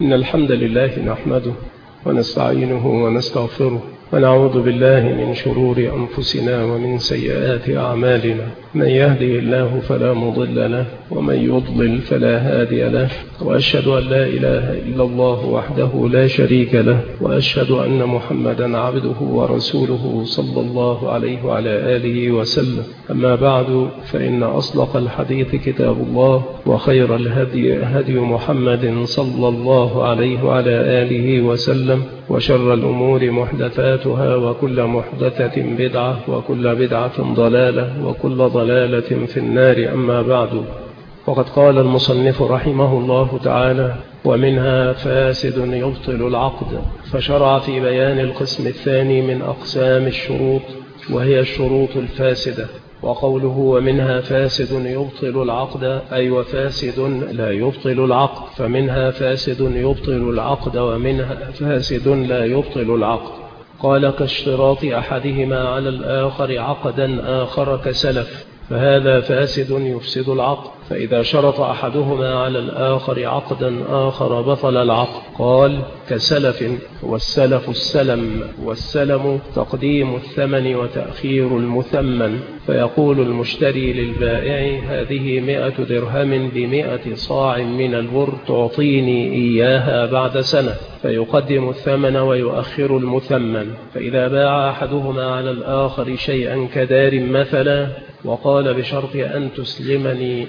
إن الحمد لله نحمده ونستعينه ونستغفره ونعوذ بالله من شرور أنفسنا ومن سيئات أعمالنا. من يهدي الله فلا مضل له ومن يضلل فلا هادي له، وأشهد أن لا إله إلا الله وحده لا شريك له، وأشهد أن محمدا عبده ورسوله صلى الله عليه وعلى آله وسلم. أما بعد، فإن أصدق الحديث كتاب الله، وخير الهدي هدي محمد صلى الله عليه وعلى آله وسلم، وشر الأمور محدثاتها، وكل محدثة بدعة، وكل بدعة ضلالة، وكل ضلالة في النار. أما بعد، وقد قال المصنف رحمه الله تعالى: ومنها فاسد يبطل العقد. فشرع في بيان القسم الثاني من أقسام الشروط، وهي الشروط الفاسدة. وقوله ومنها فاسد يبطل العقد أي وفاسد لا يبطل العقد، فمنها فاسد يبطل العقد ومنها فاسد لا يبطل العقد. قال: كاشتراط أحدهما على الآخر عقدا آخر كسلف، فهذا فاسد يفسد العقد. فإذا شرط أحدهما على الآخر عقدا آخر بطل العقد. قال: كسلف، والسلف السلم، والسلم تقديم الثمن وتأخير المثمن. فيقول المشتري للبائع: هذه 100 درهم ب100 صاع من البر، تعطيني إياها بعد سنة. فيقدم الثمن ويؤخر المثمن. فإذا باع أحدهما على الآخر شيئا كدار مثلا، وقال: بشرط أن تسلمني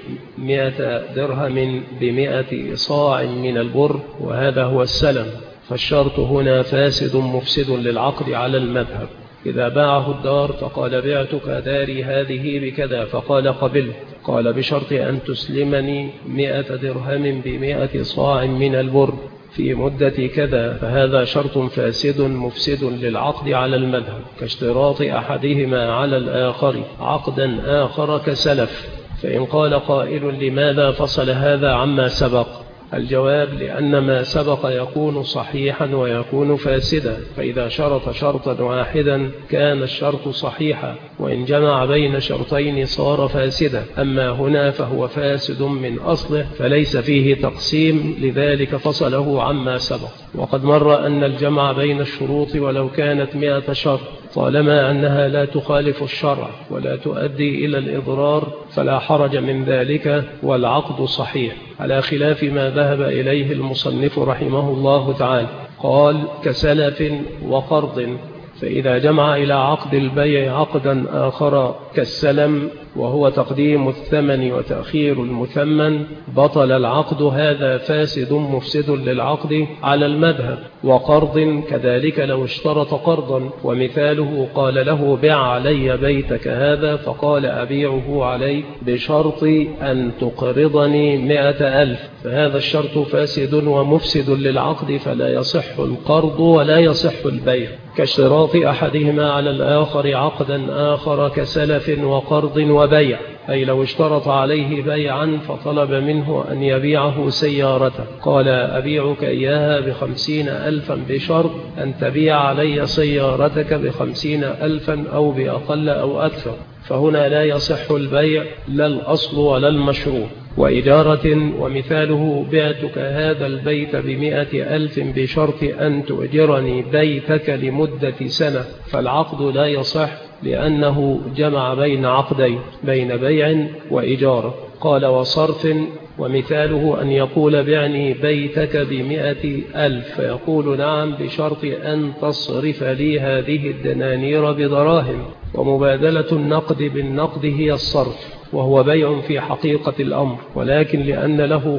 100 درهم ب100 صاع من البر، وهذا هو السلم، فالشرط هنا فاسد مفسد للعقد على المذهب. إذا باعه الدار فقال: بعتك داري هذه بكذا، فقال: قبلت. قال: بشرط أن تسلمني 100 درهم ب100 صاع من البر في مدة كذا، فهذا شرط فاسد مفسد للعقد على المذهب، كاشتراط أحدهما على الآخر عقدا آخر كسلف. فإن قال قائل: لماذا فصل هذا عما سبق؟ الجواب: لأن ما سبق يكون صحيحا ويكون فاسدا، فإذا شرط شرطا واحدا كان الشرط صحيحا، وإن جمع بين شرطين صار فاسدا. أما هنا فهو فاسد من أصله، فليس فيه تقسيم، لذلك فصله عما سبق. وقد مر أن الجمع بين الشروط ولو كانت 100 شرط، طالما أنها لا تخالف الشرع ولا تؤدي إلى الإضرار، فلا حرج من ذلك، والعقد صحيح، على خلاف ما ذهب إليه المصنف رحمه الله تعالى. قال: كسلف وقرض. فإذا جمع إلى عقد البيع عقدا آخر كالسلم، وهو تقديم الثمن وتأخير المثمن، بطل العقد. هذا فاسد مفسد للعقد على المذهب. وقرض كذلك لو اشترط قرضا، ومثاله: قال له: بع علي بيتك هذا، فقال: أبيعه عليك بشرط أن تقرضني 100,000، فهذا الشرط فاسد ومفسد للعقد، فلا يصح القرض ولا يصح البيع. كاشتراط أحدهما على الآخر عقدا آخر كسلف وقرض وبيع، أي لو اشترط عليه بيعا فطلب منه أن يبيعه سيارته، قال: أبيعك إياها ب50,000 بشرط أن تبيع علي سيارتك ب50,000 أو بأقل أو أكثر، فهنا لا يصح البيع، لا الأصل ولا المشروع. وإجارة، ومثاله: بعتك هذا البيت ب100,000 بشرط أن تؤجرني بيتك لمدة سنة، فالعقد لا يصح، لأنه جمع بين عقدين، بين بيع وإجارة. قال: وصرف، ومثاله أن يقول: بعني بيتك ب100,000، فيقول: نعم، بشرط أن تصرف لي هذه الدنانير بدراهم. ومبادلة النقد بالنقد هي الصرف، وهو بيع في حقيقة الأمر، ولكن لأن له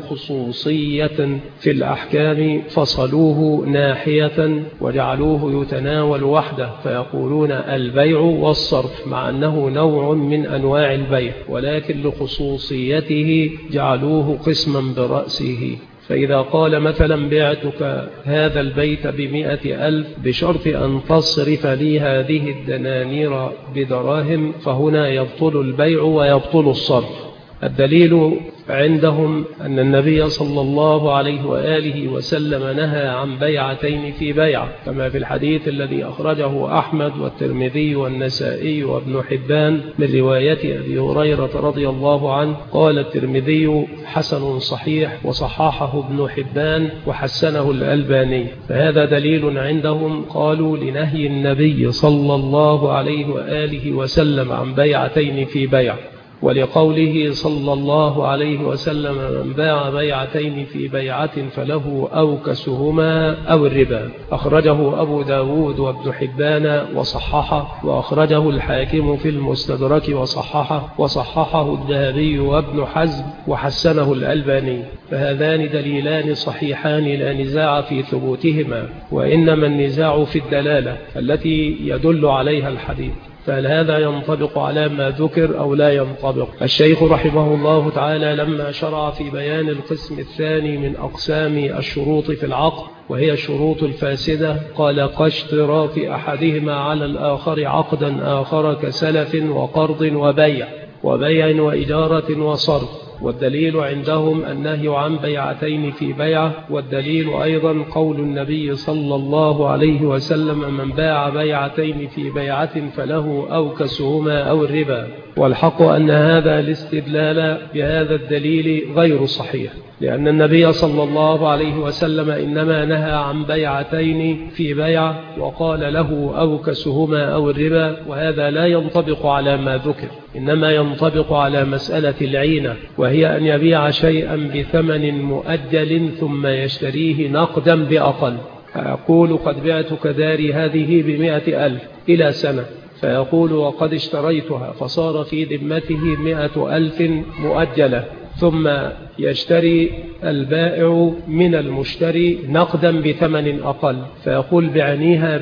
خصوصية في الأحكام فصلوه ناحية وجعلوه يتناول وحده، فيقولون البيع والصرف، مع أنه نوع من أنواع البيع، ولكن لخصوصيته جعلوه قسما برأسه. فإذا قال مثلا: بعتك هذا البيت ب100,000 بشرط أن تصرف لي هذه الدنانير بدراهم، فهنا يبطل البيع ويبطل الصرف. الدليل عندهم أن النبي صلى الله عليه وآله وسلم نهى عن بيعتين في بيع، كما في الحديث الذي أخرجه أحمد والترمذي والنسائي وابن حبان من رواية أبي هريرة رضي الله عنه. قال الترمذي حسن صحيح، وصححه ابن حبان وحسنه الألباني. فهذا دليل عندهم، قالوا، لنهي النبي صلى الله عليه وآله وسلم عن بيعتين في بيع، ولقوله صلى الله عليه وسلم: من باع بيعتين في بيعة فله أوكسهما أو الربا. أخرجه أبو داود وابن حبان وصححه، وأخرجه الحاكم في المستدرك وصححه الذهبي وابن حزم وحسنه الألباني. فهذان دليلان صحيحان لا نزاع في ثبوتهما، وإنما النزاع في الدلالة التي يدل عليها الحديث، فهل هذا ينطبق على ما ذكر أو لا ينطبق؟ الشيخ رحمه الله تعالى لما شرع في بيان القسم الثاني من أقسام الشروط في العقد، وهي الشروط الفاسدة، قال: كاشتراط أحدهما على الآخر عقدا آخر كسلف وقرض وبيع وإجارة وصرف. والدليل عندهم النهي عن بيعتين في بيعة، والدليل أيضا قول النبي صلى الله عليه وسلم: من باع بيعتين في بيعة فله أوكسهما أو الربا. والحق أن هذا الاستدلال بهذا الدليل غير صحيح، لأن النبي صلى الله عليه وسلم إنما نهى عن بيعتين في بيع وقال له أوكسهما أو الربا، وهذا لا ينطبق على ما ذكر، إنما ينطبق على مسألة العينة، وهي أن يبيع شيئا بثمن مؤجل ثم يشتريه نقدا بأقل. فيقول: قد بعتك داري هذه ب100,000 إلى سنة، فيقول: وقد اشتريتها، فصار في ذمته 100,000 مؤجلة، ثم يشتري البائع من المشتري نقدا بثمن أقل، فيقول: بعنيها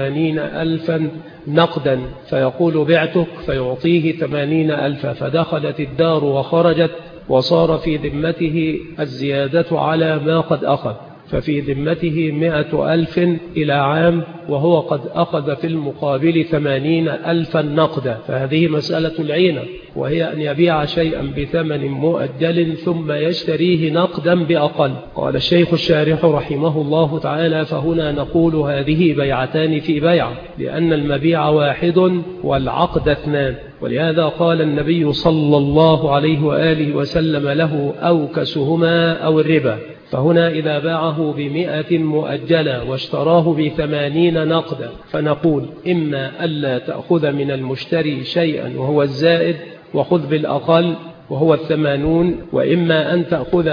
ب80,000 نقدا، فيقول: بعتك، فيعطيه 80,000، فدخلت الدار وخرجت، وصار في ذمته الزيادة على ما قد أخذ، ففي ذمته 100,000 إلى عام، وهو قد أخذ في المقابل 80,000 نقدا. فهذه مسألة العينة، وهي أن يبيع شيئا بثمن مؤجل ثم يشتريه نقدا بأقل. قال الشيخ الشارح رحمه الله تعالى: فهنا نقول هذه بيعتان في بيع، لأن المبيع واحد والعقد اثنان، ولهذا قال النبي صلى الله عليه وآله وسلم له: أوكسهما أو الربا. فهنا إذا باعه ب100 مؤجلة واشتراه ب80 نقدا، فنقول: إما ألا تأخذ من المشتري شيئا وهو الزائد، وخذ بالأقل وهو 80، وإما أن تأخذ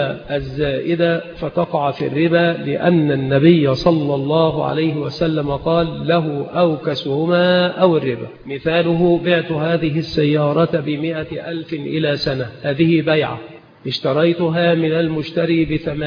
الزائد فتقع في الربا، لأن النبي صلى الله عليه وسلم قال له: أوكسهما أو الربا. مثاله: بعت هذه السيارة ب100,000 إلى سنة، هذه بيعة، اشتريتها من المشتري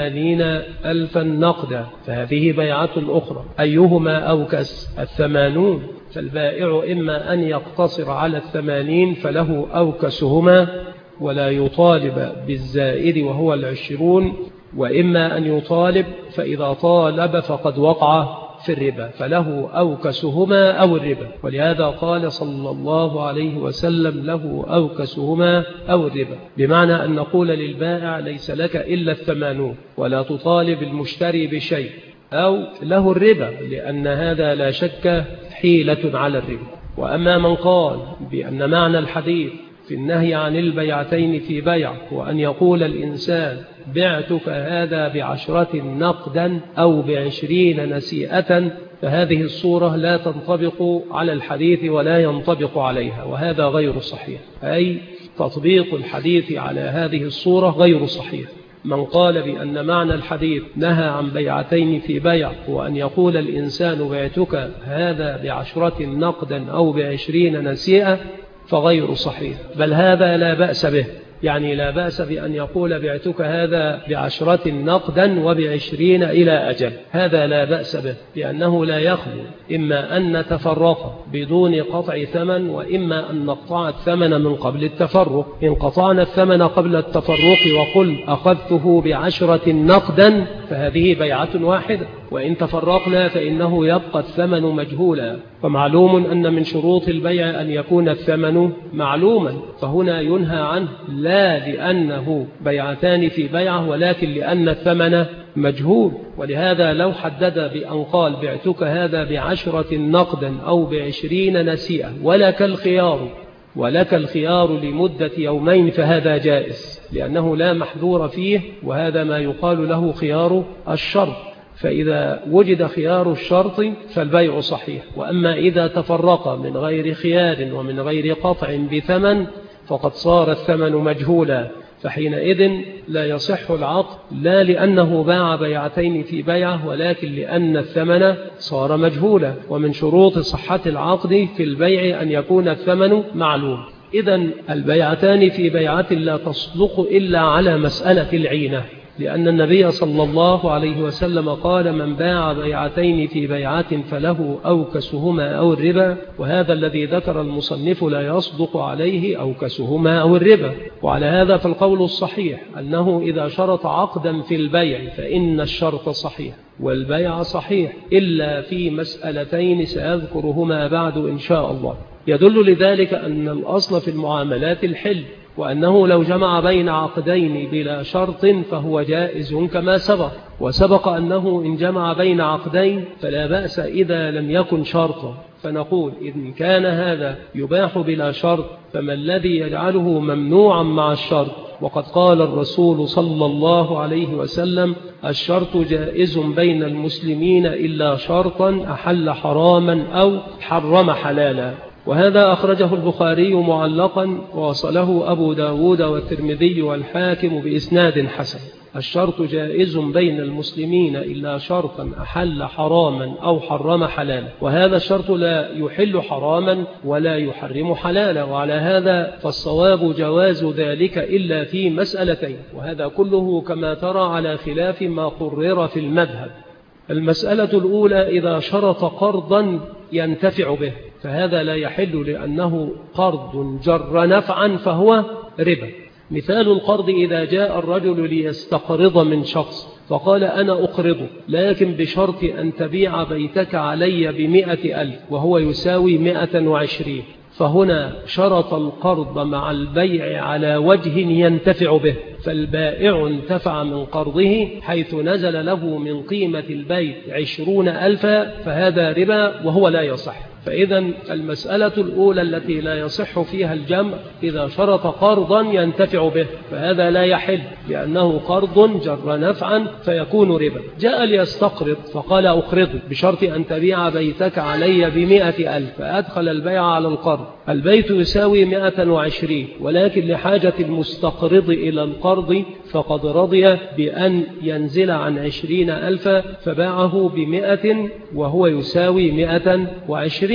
ب80,000 نقدا، فهذه بيعة أخرى. أيهما أوكس؟ 80. فالبائع إما أن يقتصر على 80 فله أوكسهما ولا يطالب بالزائد وهو 20، وإما أن يطالب، فإذا طالب فقد وقع في الربا، فله أوكسهما أو الربا. ولهذا قال صلى الله عليه وسلم: له أوكسهما أو الربا، بمعنى أن نقول للبائع: ليس لك إلا 80، ولا تطالب المشتري بشيء، أو له الربا، لأن هذا لا شك حيلة على الربا. وأما من قال بأن معنى الحديث في النهي عن البيعتين في بيع وأن يقول الإنسان: بعتك هذا ب10 نقدا أو ب20 نسيئة، فهذه الصورة لا تنطبق على الحديث ولا ينطبق عليها، وهذا غير صحيح، أي تطبيق الحديث على هذه الصورة غير صحيح. من قال بأن معنى الحديث نهى عن بيعتين في بيع وأن يقول الإنسان: بعتك هذا ب10 نقدا أو ب20 نسيئة، فغير صحيح، بل هذا لا بأس به، يعني لا بأس بأن يقول: بعتك هذا ب10 نقدا وب20 إلى أجل، هذا لا بأس به، لأنه لا يخلو إما أن نتفرق بدون قطع ثمن، وإما أن نقطع الثمن من قبل التفرق. إن قطعنا الثمن قبل التفرق وقل: أخذته ب10 نقدا، فهذه بيعة واحدة، وإن تفرقنا فإنه يبقى الثمن مجهولا. فمعلوم أن من شروط البيع أن يكون الثمن معلوما، فهنا ينهى عنه لا لأنه بيعتان في بيعة، ولكن لأن الثمن مجهول. ولهذا لو حدد بأن قال بعتك هذا ب10 نقدا أو ب20 نسيئة ولك الخيار لمدة يومين، فهذا جائز لأنه لا محذور فيه، وهذا ما يقال له خيار الشرط. فإذا وجد خيار الشرط فالبيع صحيح. وأما إذا تفرق من غير خيار ومن غير قطع بثمن فقد صار الثمن مجهولا، فحينئذ لا يصح العقد، لا لأنه باع بيعتين في بيعة، ولكن لأن الثمن صار مجهولا. ومن شروط صحة العقد في البيع أن يكون الثمن معلوم. إذن البيعتان في بيعة لا تصدق إلا على مسألة العينة، لأن النبي صلى الله عليه وسلم قال: من باع بيعتين في بيعة فله أوكسهما أو الربا. وهذا الذي ذكر المصنف لا يصدق عليه أوكسهما أو الربا. وعلى هذا فالقول الصحيح أنه إذا شرط عقدا في البيع فإن الشرط صحيح والبيع صحيح، إلا في مسألتين سأذكرهما بعد إن شاء الله. يدل لذلك أن الأصل في المعاملات الحل، وأنه لو جمع بين عقدين بلا شرط فهو جائز كما سبق. وسبق أنه إن جمع بين عقدين فلا بأس إذا لم يكن شرطا، فنقول إن كان هذا يباح بلا شرط فما الذي يجعله ممنوعا مع الشرط؟ وقد قال الرسول صلى الله عليه وسلم: الشرط جائز بين المسلمين إلا شرطا أحل حراما أو حرم حلالا. وهذا أخرجه البخاري معلقا، ووصله أبو داود والترمذي والحاكم بإسناد حسن. الشرط جائز بين المسلمين إلا شرطا أحل حراما أو حرم حلالا، وهذا الشرط لا يحل حراما ولا يحرم حلالا. وعلى هذا فالصواب جواز ذلك إلا في مسألتين، وهذا كله كما ترى على خلاف ما قرر في المذهب. المسألة الأولى: إذا شرط قرضا ينتفع به فهذا لا يحل، لأنه قرض جر نفعا فهو ربا. مثال القرض: إذا جاء الرجل ليستقرض من شخص فقال: أنا أقرضه لكن بشرط أن تبيع بيتك علي ب100,000 وهو يساوي 120، فهنا شرط القرض مع البيع على وجه ينتفع به، فالبائع انتفع من قرضه حيث نزل له من قيمة البيت 20,000، فهذا ربا وهو لا يصح. فإذا المسألة الأولى التي لا يصح فيها الجمع: إذا شرط قرضا ينتفع به فهذا لا يحل، لأنه قرض جر نفعا فيكون ربا. جاء ليستقرض فقال: أقرضه بشرط أن تبيع بيتك علي ب100,000، فأدخل البيع على القرض. البيت يساوي 120، ولكن لحاجة المستقرض إلى القرض فقد رضي بأن ينزل عن 20,000 فباعه ب100 وهو يساوي 120،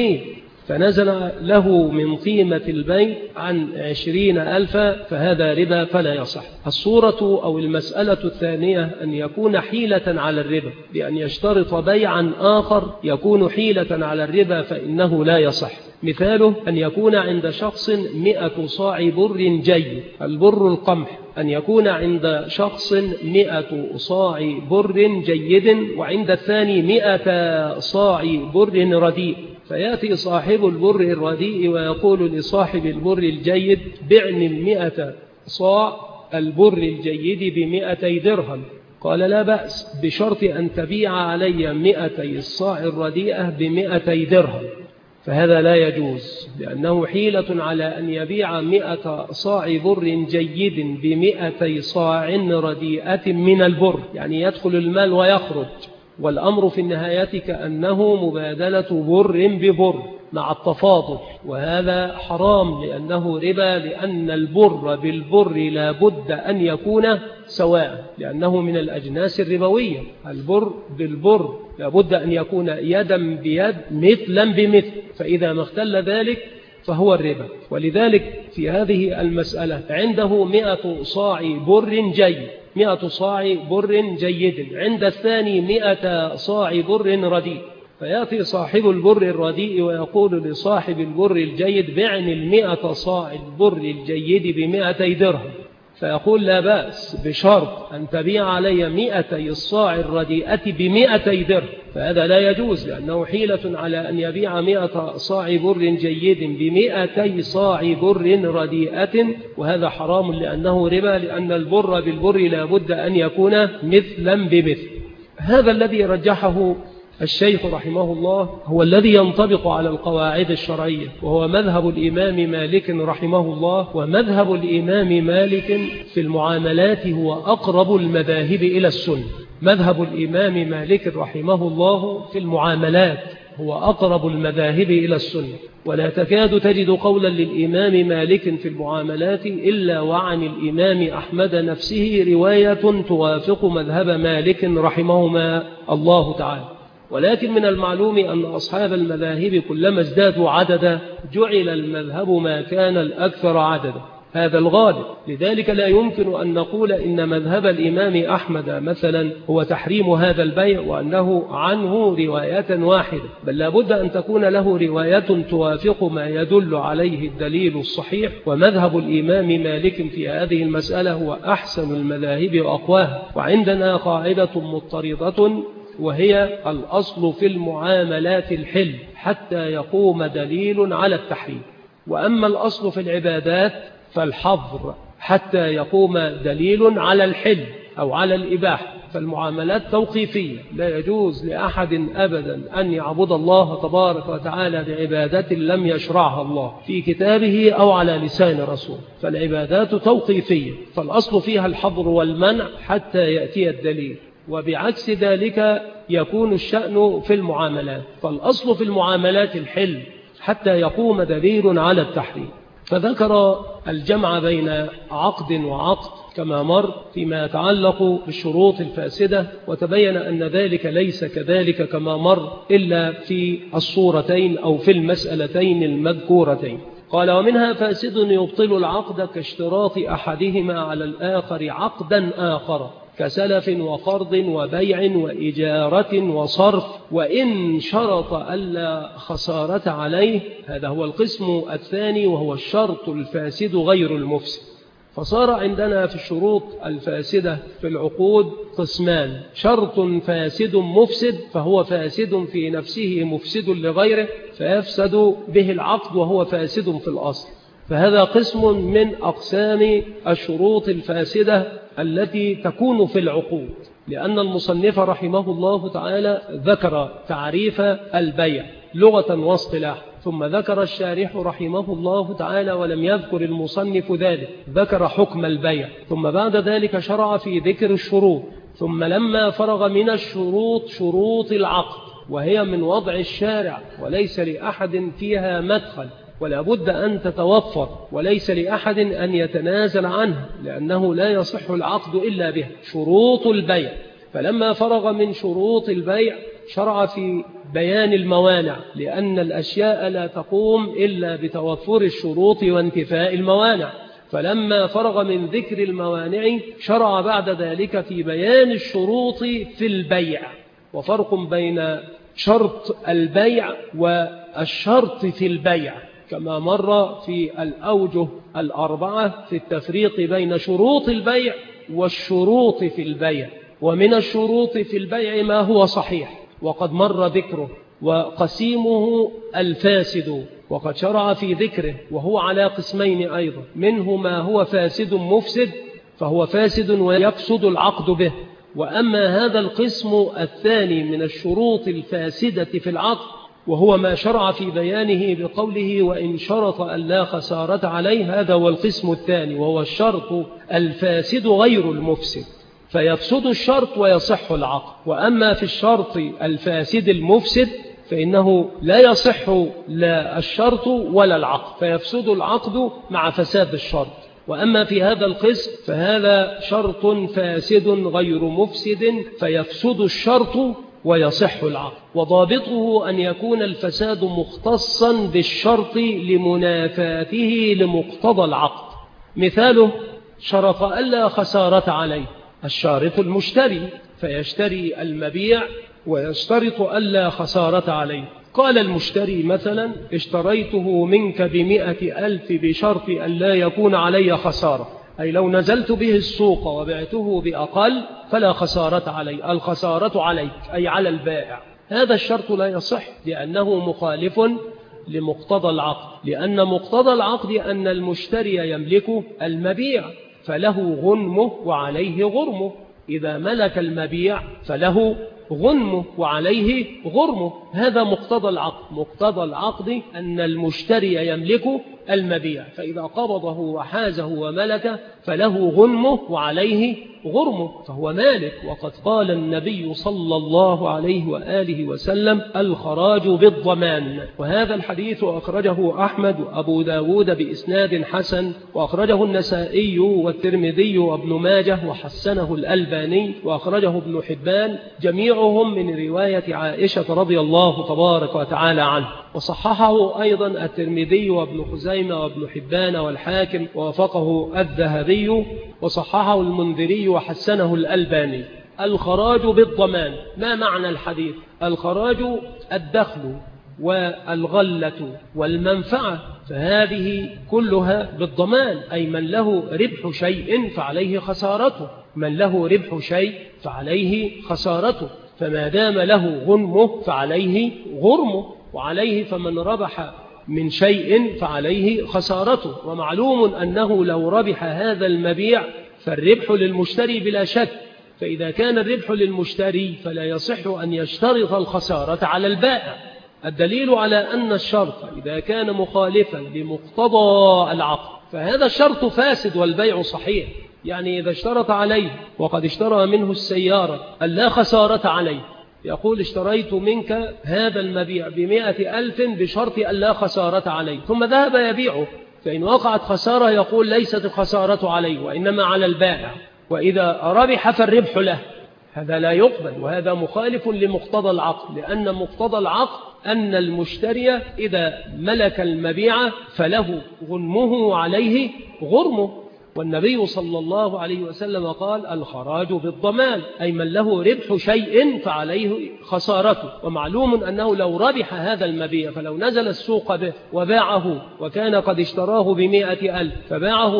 فنزل له من قيمة البيت عن 20,000، فهذا ربا فلا يصح. الصورة أو المسألة الثانية أن يكون حيلة على الربا، بأن يشترط بيعا آخر يكون حيلة على الربا فإنه لا يصح. مثاله: أن يكون عند شخص 100 صاع بر جيد، البر القمح، أن يكون عند شخص 100 صاع بر جيد وعند الثاني 100 صاع بر رديء، فيأتي صاحب البر الرديء ويقول لصاحب البر الجيد: بعني 100 صاع البر الجيد ب200 درهم. قال: لا بأس بشرط أن تبيع علي 200 الصاع الرديئة ب200 درهم، فهذا لا يجوز، لأنه حيلة على أن يبيع 100 صاع بر جيد ب200 صاع رديئة من البر، يعني يدخل المال ويخرج، والأمر في النهاية كأنه مبادلة بر ببر مع التفاضل، وهذا حرام لأنه ربا، لأن البر بالبر لا بد أن يكون سواء، لأنه من الأجناس الربوية. البر بالبر لا بد أن يكون يدا بيد مثلا بمثل، فإذا ما اختل ذلك فهو الربا. ولذلك في هذه المسألة عنده 100 صاع بر جيد، 100 صاع بر جيد، عند الثاني 100 صاع بر رديء، فيأتي صاحب البر الرديء ويقول لصاحب البر الجيد: بعني 100 صاع البر الجيد ب200 درهم. فيقول لا بأس بشرط أن تبيع علي 200 الصاع الرديئة ب200 درهم، فهذا لا يجوز، لأنه حيلة على أن يبيع 100 صاع بر جيد ب200 صاع بر رديئة، وهذا حرام لأنه ربا، لأن البر بالبر لا بد أن يكون مثلا بمثل. هذا الذي رجحه الشيخ رحمه الله هو الذي ينطبق على القواعد الشرعية، وهو مذهب الإمام مالك رحمه الله. ومذهب الإمام مالك في المعاملات هو أقرب المذاهب إلى السنة. مذهب الإمام مالك رحمه الله في المعاملات هو أقرب المذاهب إلى السنة، ولا تكاد تجد قولا للإمام مالك في المعاملات إلا وعن الإمام أحمد نفسه رواية توافق مذهب مالك رحمهما الله تعالى. ولكن من المعلوم أن أصحاب المذاهب كلما ازدادوا عددا جعل المذهب ما كان الأكثر عددا، هذا الغالب. لذلك لا يمكن أن نقول إن مذهب الإمام أحمد مثلا هو تحريم هذا البيع وأنه عنه رواية واحدة، بل لابد أن تكون له رواية توافق ما يدل عليه الدليل الصحيح. ومذهب الإمام مالك في هذه المسألة هو أحسن المذاهب وأقواها. وعندنا قاعدة مضطردة، وهي الأصل في المعاملات الحل حتى يقوم دليل على التحريم، وأما الأصل في العبادات فالحظر حتى يقوم دليل على الحل أو على الإباحة. فالمعاملات توقيفية، لا يجوز لأحد أبدا أن يعبد الله تبارك وتعالى بعبادة لم يشرعها الله في كتابه أو على لسان رسول. فالعبادات توقيفية، فالأصل فيها الحظر والمنع حتى يأتي الدليل. وبعكس ذلك يكون الشأن في المعاملات، فالأصل في المعاملات الحل حتى يقوم دليل على التحريم. فذكر الجمع بين عقد وعقد كما مر فيما يتعلق بالشروط الفاسدة، وتبين أن ذلك ليس كذلك كما مر إلا في الصورتين أو في المسألتين المذكورتين. قال ومنها فاسد يبطل العقد كاشتراط أحدهما على الآخر عقدا آخر كسلف وقرض وبيع وإجارة وصرف، وإن شرط ألا خسارة عليه. هذا هو القسم الثاني، وهو الشرط الفاسد غير المفسد. فصار عندنا في الشروط الفاسدة في العقود قسمان: شرط فاسد مفسد، فهو فاسد في نفسه مفسد لغيره فيفسد به العقد وهو فاسد في الأصل. فهذا قسم من أقسام الشروط الفاسدة التي تكون في العقود، لأن المصنف رحمه الله تعالى ذكر تعريف البيع لغة واصطلاح، ثم ذكر الشارح رحمه الله تعالى ولم يذكر المصنف ذلك، ذكر حكم البيع، ثم بعد ذلك شرع في ذكر الشروط، ثم لما فرغ من الشروط شروط العقد، وهي من وضع الشارع وليس لأحد فيها مدخل، ولا بد أن تتوفر، وليس لأحد أن يتنازل عنها، لأنه لا يصح العقد إلا به. شروط البيع، فلما فرغ من شروط البيع شرع في بيان الموانع، لأن الأشياء لا تقوم إلا بتوفر الشروط وانتفاء الموانع. فلما فرغ من ذكر الموانع شرع بعد ذلك في بيان الشروط في البيع. وفرق بين شرط البيع والشرط في البيع كما مر في الأوجه الأربعة في التفريق بين شروط البيع والشروط في البيع. ومن الشروط في البيع ما هو صحيح وقد مر ذكره، وقسيمه الفاسد وقد شرع في ذكره، وهو على قسمين أيضا: منه ما هو فاسد مفسد فهو فاسد ويفسد العقد به. وأما هذا القسم الثاني من الشروط الفاسدة في العقد وهو ما شرع في بيانه بقوله وإن شرط ألا خسارة عليه، هذا هو القسم الثاني، وهو الشرط الفاسد غير المفسد، فيفسد الشرط ويصح العقد. وأما في الشرط الفاسد المفسد فإنه لا يصح لا الشرط ولا العقد، فيفسد العقد مع فساد الشرط. وأما في هذا القسم فهذا شرط فاسد غير مفسد فيفسد الشرط ويصح العقد. وضابطه أن يكون الفساد مختصا بالشرط لمنافاته لمقتضى العقد. مثاله: شرط ألا خسارة عليه، الشارط المشتري فيشتري المبيع ويشترط ألا خسارة عليه. قال المشتري مثلا: اشتريته منك ب100,000 بشرط أن لا يكون علي خسارة، أي لو نزلت به السوق وبعته بأقل فلا خسارة علي، الخسارة عليك أي على البائع. هذا الشرط لا يصح لأنه مخالف لمقتضى العقد، لأن مقتضى العقد أن المشتري يملك المبيع فله غنمه وعليه غرمه. إذا ملك المبيع فله غنمه وعليه غرمه، هذا مقتضى العقد. مقتضى العقد أن المشتري يملك المبيع، فإذا قبضه وحازه وملكه فله غنمه وعليه غرمه، فهو مالك. وقد قال النبي صلى الله عليه وآله وسلم: الخراج بالضمان. وهذا الحديث أخرجه أحمد وأبو داود بإسناد حسن، وأخرجه النسائي والترمذي وابن ماجه وحسنه الألباني، وأخرجه ابن حبان، جميعهم من رواية عائشة رضي الله تبارك وتعالى عنه. وصححه أيضا الترمذي وابن خزيمة وابن حبان والحاكم، ووافقه الذهبي، وصححه المنذري وحسنه الألباني. الخراج بالضمان، ما معنى الحديث؟ الخراج الدخل والغلة والمنفعة، فهذه كلها بالضمان، أي من له ربح شيء فعليه خسارته، من له ربح شيء فعليه خسارته، فما دام له غنمه فعليه غرمه، وعليه فمن ربح من شيء فعليه خسارته. ومعلوم أنه لو ربح هذا المبيع فالربح للمشتري بلا شك، فإذا كان الربح للمشتري فلا يصح أن يشترط الخسارة على البائع. الدليل على أن الشرط إذا كان مخالفا لمقتضى العقد فهذا الشرط فاسد والبيع صحيح. يعني إذا اشترط عليه وقد اشترى منه السيارة ألا خسارة عليه، يقول: اشتريت منك هذا المبيع ب100,000 بشرط ألا خسارة عليه، ثم ذهب يبيعه، فإن وقعت خسارة يقول: ليست الخسارة عليه وإنما على البائع، وإذا ربح فالربح له. هذا لا يقبل، وهذا مخالف لمقتضى العقد، لأن مقتضى العقد أن المشتري إذا ملك المبيع فله غنمه وعليه غرمه. والنبي صلى الله عليه وسلم قال: الخراج بالضمان، أي من له ربح شيء فعليه خسارته. ومعلوم أنه لو ربح هذا المبيع فلو نزل السوق به وباعه وكان قد اشتراه ب100,000 فباعه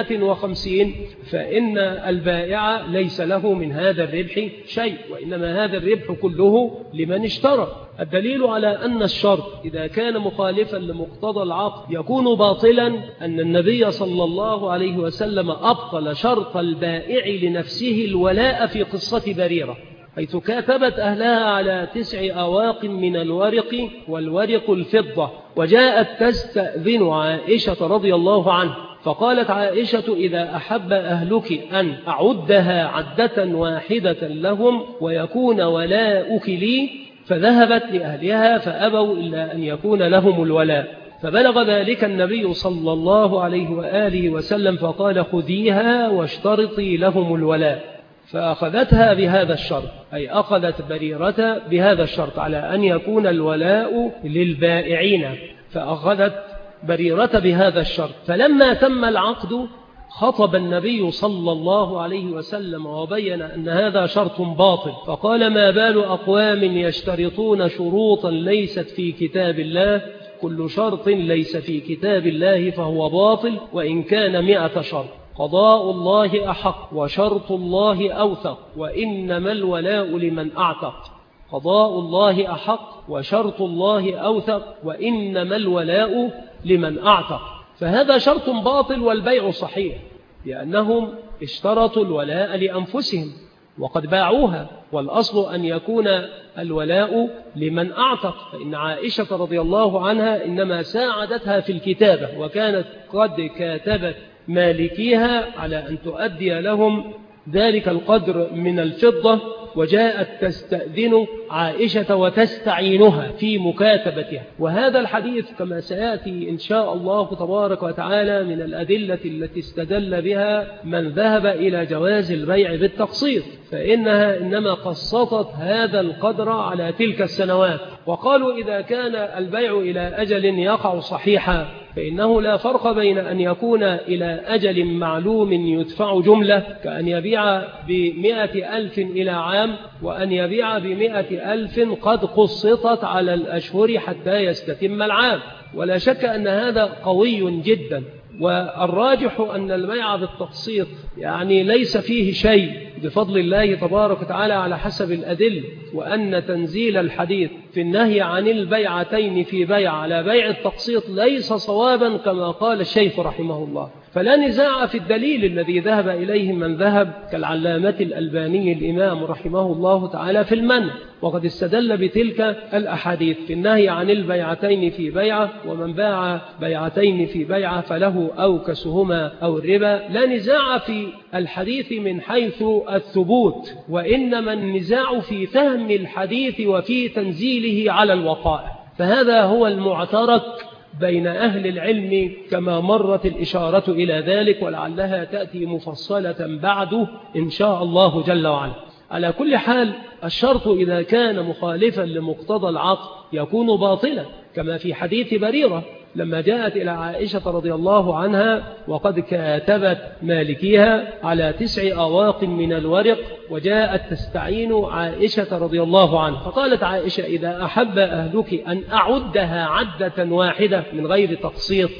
ب150، فإن البائع ليس له من هذا الربح شيء، وإنما هذا الربح كله لمن اشترى. الدليل على أن الشرط إذا كان مخالفا لمقتضى العقد يكون باطلا أن النبي صلى الله عليه وسلم أبطل شرط البائع لنفسه الولاء في قصة بريرة، حيث كاتبت أهلها على 9 أواق من الورق، والورق الفضة، وجاءت تستأذن عائشة رضي الله عنها، فقالت عائشة: إذا أحب أهلك أن أعدها عدة واحدة لهم ويكون ولاؤك لي، فذهبت لأهلها فأبوا إلا أن يكون لهم الولاء. فبلغ ذلك النبي صلى الله عليه وآله وسلم فقال: خذيها واشترطي لهم الولاء. فأخذتها بهذا الشرط، أي أخذت بريرة بهذا الشرط على أن يكون الولاء للبائعين، فأخذت بريرة بهذا الشرط. فلما تم العقد خطب النبي صلى الله عليه وسلم وبين أن هذا شرط باطل، فقال: ما بال أقوام يشترطون شروطا ليست في كتاب الله، كل شرط ليس في كتاب الله فهو باطل وإن كان 100 شرط، قضاء الله أحق وشرط الله أوثق، وإنما الولاء لمن أعتق. قضاء الله أحق وشرط الله أوثق، وإنما الولاء لمن أعتق. فهذا شرط باطل والبيع صحيح، لأنهم اشترطوا الولاء لأنفسهم وقد باعوها، والأصل أن يكون الولاء لمن أعتق. فإن عائشة رضي الله عنها إنما ساعدتها في الكتابة، وكانت قد كاتبت مالكيها على أن تؤدي لهم ذلك القدر من الفضة، وجاءت تستأذن عائشة وتستعينها في مكاتبتها. وهذا الحديث كما سيأتي إن شاء الله تبارك وتعالى من الأدلة التي استدل بها من ذهب إلى جواز البيع بالتقسيط، فإنها إنما قسطت هذا القدر على تلك السنوات، وقالوا إذا كان البيع إلى أجل يقع صحيحا فإنه لا فرق بين أن يكون إلى أجل معلوم يدفع جملة، كأن يبيع ب100,000 إلى عام، وأن يبيع ب100,000 قد قسطت على الأشهر حتى يستتم العام. ولا شك أن هذا قوي جدا، والراجح أن البيع بالتقسيط يعني ليس فيه شيء بفضل الله تبارك وتعالى على حسب الأدلة، وأن تنزيل الحديث في النهي عن البيعتين في بيع على بيع التقسيط ليس صوابا كما قال الشيخ رحمه الله. فلا نزاع في الدليل الذي ذهب إليه من ذهب كالعلامة الألباني الإمام رحمه الله تعالى في المنع، وقد استدل بتلك الأحاديث في النهي عن البيعتين في بيعة، ومن باع بيعتين في بيعة فله أو كسهما أو الربا. لا نزاع في الحديث من حيث الثبوت، وإنما النزاع في فهم الحديث وفي تنزيله على الوقائع، فهذا هو المعترك بين أهل العلم كما مرت الإشارة إلى ذلك، ولعلها تأتي مفصلة بعده إن شاء الله جل وعلا. على كل حال الشرط إذا كان مخالفا لمقتضى العقد يكون باطلا، كما في حديث بريرة لما جاءت إلى عائشة رضي الله عنها وقد كاتبت مالكيها على 9 أواق من الورق، وجاءت تستعين عائشة رضي الله عنها، فقالت عائشة: إذا أحب أهلك أن أعدها عدة واحدة من غير تقسيط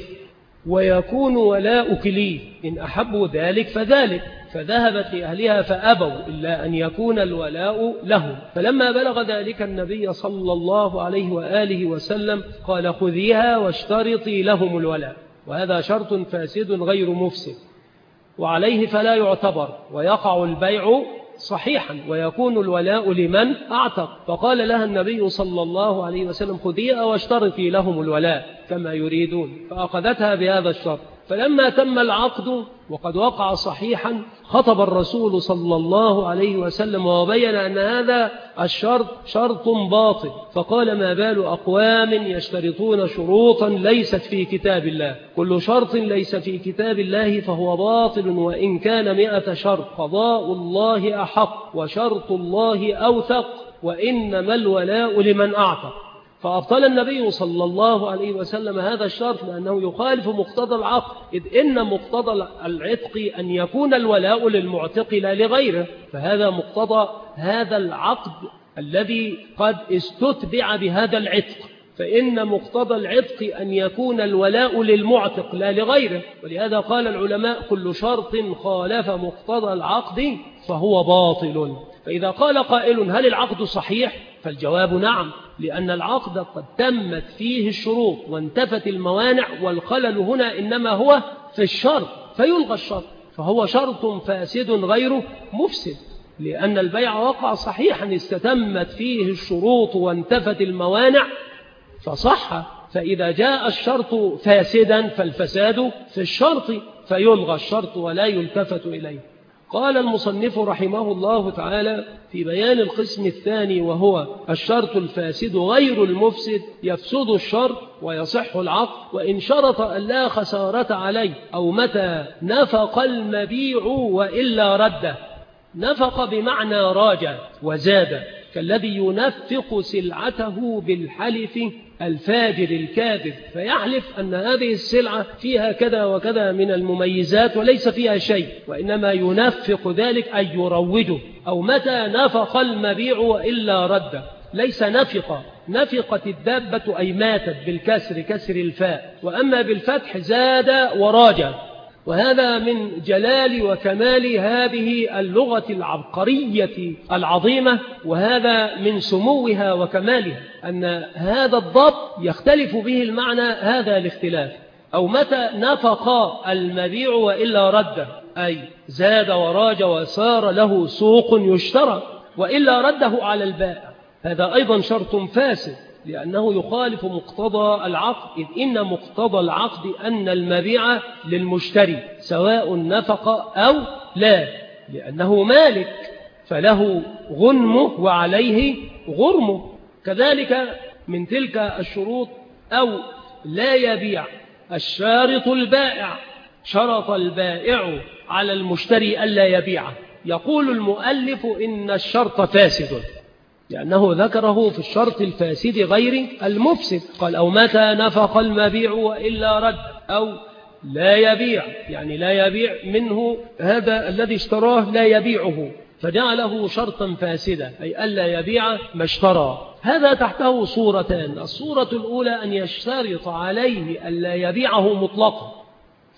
ويكون ولاؤك لي، إن أحبوا ذلك فذلك. فذهبت لأهلها فأبوا إلا أن يكون الولاء لهم. فلما بلغ ذلك النبي صلى الله عليه وآله وسلم قال: خذيها واشترطي لهم الولاء، وهذا شرط فاسد غير مفسد، وعليه فلا يعتبر، ويقع البيع صحيحا ويكون الولاء لمن أعتق. فقال لها النبي صلى الله عليه وسلم: خذيها واشترطي لهم الولاء كما يريدون، فأخذتها بهذا الشرط. فلما تم العقد وقد وقع صحيحا خطب الرسول صلى الله عليه وسلم وبين أن هذا الشرط شرط باطل، فقال: ما بال أقوام يشترطون شروطا ليست في كتاب الله، كل شرط ليس في كتاب الله فهو باطل وإن كان 100 شرط، قضاء الله أحق وشرط الله أوثق، وإنما الولاء لمن أعتق. فأبطل النبي صلى الله عليه وسلم هذا الشرط لأنه يخالف مقتضى العقد، إذ إن مقتضى العتق أن يكون الولاء للمعتق لا لغيره، فهذا مقتضى هذا العقد الذي قد استتبع بهذا العتق، فإن مقتضى العتق أن يكون الولاء للمعتق لا لغيره. ولهذا قال العلماء: كل شرط خالف مقتضى العقد فهو باطل. فإذا قال قائل: هل العقد صحيح؟ فالجواب نعم، لأن العقد قد تمت فيه الشروط وانتفت الموانع، والخلل هنا إنما هو في الشرط، فيلغى الشرط، فهو شرط فاسد غير مفسد، لأن البيع وقع صحيحا استتمت فيه الشروط وانتفت الموانع فصح. فإذا جاء الشرط فاسدا فالفساد في الشرط، فيلغى الشرط ولا يلتفت إليه. قال المصنف رحمه الله تعالى في بيان القسم الثاني وهو الشرط الفاسد غير المفسد: يفسد الشرط ويصح العقد وإن شرط أن لا خسارة عليه، أو متى نفق المبيع وإلا رده. نفق بمعنى راجع وزاد، كالذي ينفق سلعته بالحلف الفاجر الكاذب، فيحلف أن هذه السلعة فيها كذا وكذا من المميزات وليس فيها شيء، وإنما ينفق ذلك أي يروجه. أو متى نفق المبيع وإلا رد، ليس نفق، نفقت الدابة أي ماتت بالكسر، كسر الفاء، وأما بالفتح زاد وراجع. وهذا من جلال وكمال هذه اللغة العبقرية العظيمة، وهذا من سموها وكمالها، أن هذا الضبط يختلف به المعنى هذا الاختلاف. أو متى نفق المبيع وإلا رد، أي زاد وراج وصار له سوق يشترى، وإلا رده على البائع، هذا أيضا شرط فاسد لأنه يخالف مقتضى العقد، إذ إن مقتضى العقد أن المبيع للمشتري سواء نفق أو لا، لأنه مالك فله غنمه وعليه غرمه. كذلك من تلك الشروط: أو لا يبيع الشارط البائع، شرط البائع على المشتري ألا يبيعه. يقول المؤلف إن الشرط فاسد لأنه ذكره في الشرط الفاسد غير المفسد، قال: أو متى نفق المبيع وإلا رد، أو لا يبيع، يعني لا يبيع منه هذا الذي اشتراه لا يبيعه، فجعله شرطا فاسدا، أي ألا يبيع ما اشترى. هذا تحته صورتان: الصورة الأولى أن يشترط عليه ألا يبيعه مطلقا،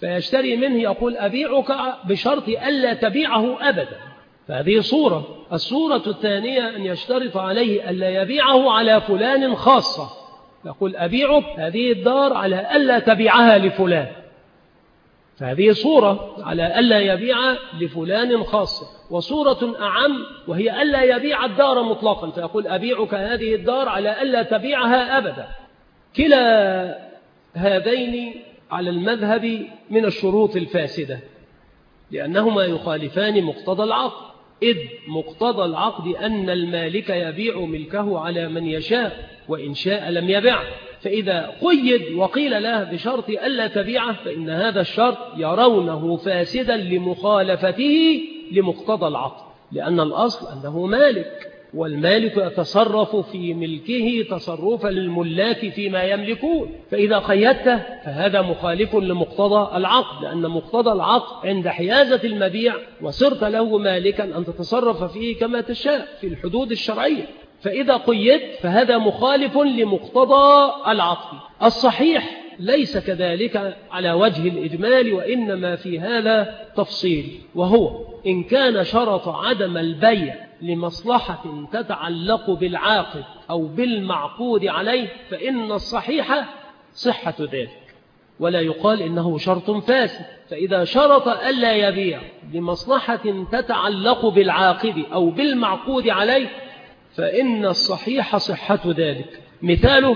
فيشتري منه يقول أبيعك بشرط ألا تبيعه أبدا، فهذه صورة. الصورة الثانية أن يشترط عليه ألا يبيعه على فلان خاصة، يقول أبيعك هذه الدار على ألا تبيعها لفلان، فهذه صورة على ألا يبيع لفلان خاصة. وصورة أعم وهي ألا يبيع الدار مطلقا، فيقول أبيعك هذه الدار على ألا تبيعها أبدا. كلا هذين على المذهب من الشروط الفاسدة، لأنهما يخالفان مقتضى العقد، إذ مقتضى العقد أن المالك يبيع ملكه على من يشاء، وإن شاء لم يبيع. فإذا قيد وقيل له بشرط ألا تبيعه فإن هذا الشرط يرونه فاسدا لمخالفته لمقتضى العقد، لأن الأصل أنه مالك، والمالك يتصرف في ملكه تصرف الملاك فيما يملكون، فإذا قيدته فهذا مخالف لمقتضى العقد، لأن مقتضى العقد عند حيازة المبيع وصرت له مالكا أن تتصرف فيه كما تشاء في الحدود الشرعية، فإذا قيدت فهذا مخالف لمقتضى العقد. الصحيح ليس كذلك على وجه الإجمال، وإنما في هذا تفصيل، وهو إن كان شرط عدم البيع لمصلحة تتعلق بالعاقد أو بالمعقود عليه فإن الصحيح صحة ذلك، ولا يقال إنه شرط فاسد. فإذا شرط ألا يبيع لمصلحة تتعلق بالعاقد أو بالمعقود عليه فإن الصحيح صحة ذلك. مثاله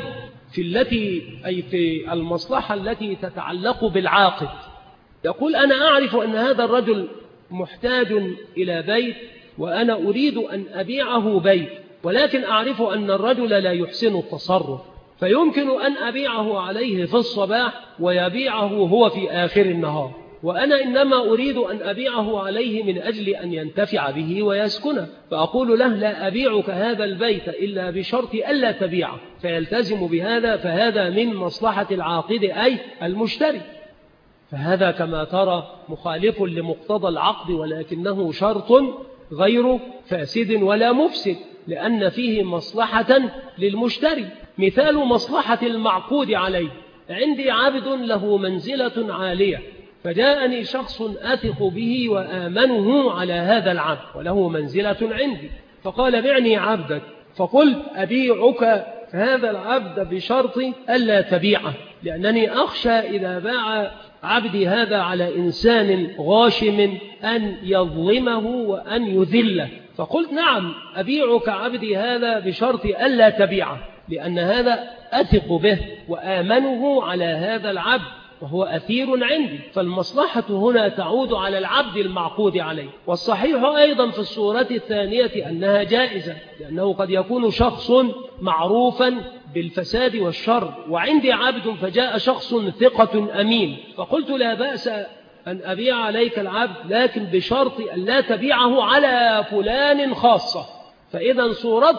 في المصلحة التي تتعلق بالعاقد، يقول أنا أعرف أن هذا الرجل محتاج إلى بيت وأنا أريد أن أبيعه بيت، ولكن أعرف أن الرجل لا يحسن التصرف، فيمكن أن أبيعه عليه في الصباح ويبيعه هو في آخر النهار، وأنا إنما أريد أن أبيعه عليه من أجل أن ينتفع به ويسكنه، فأقول له لا أبيعك هذا البيت إلا بشرط ألا تبيعه، فيلتزم بهذا، فهذا من مصلحة العاقد أي المشتري. فهذا كما ترى مخالف لمقتضى العقد، ولكنه شرط غير فاسد ولا مفسد، لأن فيه مصلحة للمشتري. مثال مصلحة المعقود عليه، عندي عبد له منزلة عالية، فجاءني شخص أثق به وآمنه على هذا العبد وله منزلة عندي، فقال بعني عبدك، فقلت أبيعك هذا العبد بشرط ألا تبيعه، لأنني أخشى إذا باع عبدي هذا على إنسان غاشم أن يظلمه وأن يذله، فقلت نعم أبيعك عبدي هذا بشرط ألا تبيعه، لأن هذا أثق به وآمنه على هذا العبد وهو أثير عندي، فالمصلحة هنا تعود على العبد المعقود عليه. والصحيح أيضا في الصورة الثانية أنها جائزة، لأنه قد يكون شخص معروفا بالفساد والشر وعندي عبد، فجاء شخص ثقة أمين، فقلت لا بأس أن أبيع عليك العبد لكن بشرط أن لا تبيعه على فلان خاصة. فإذا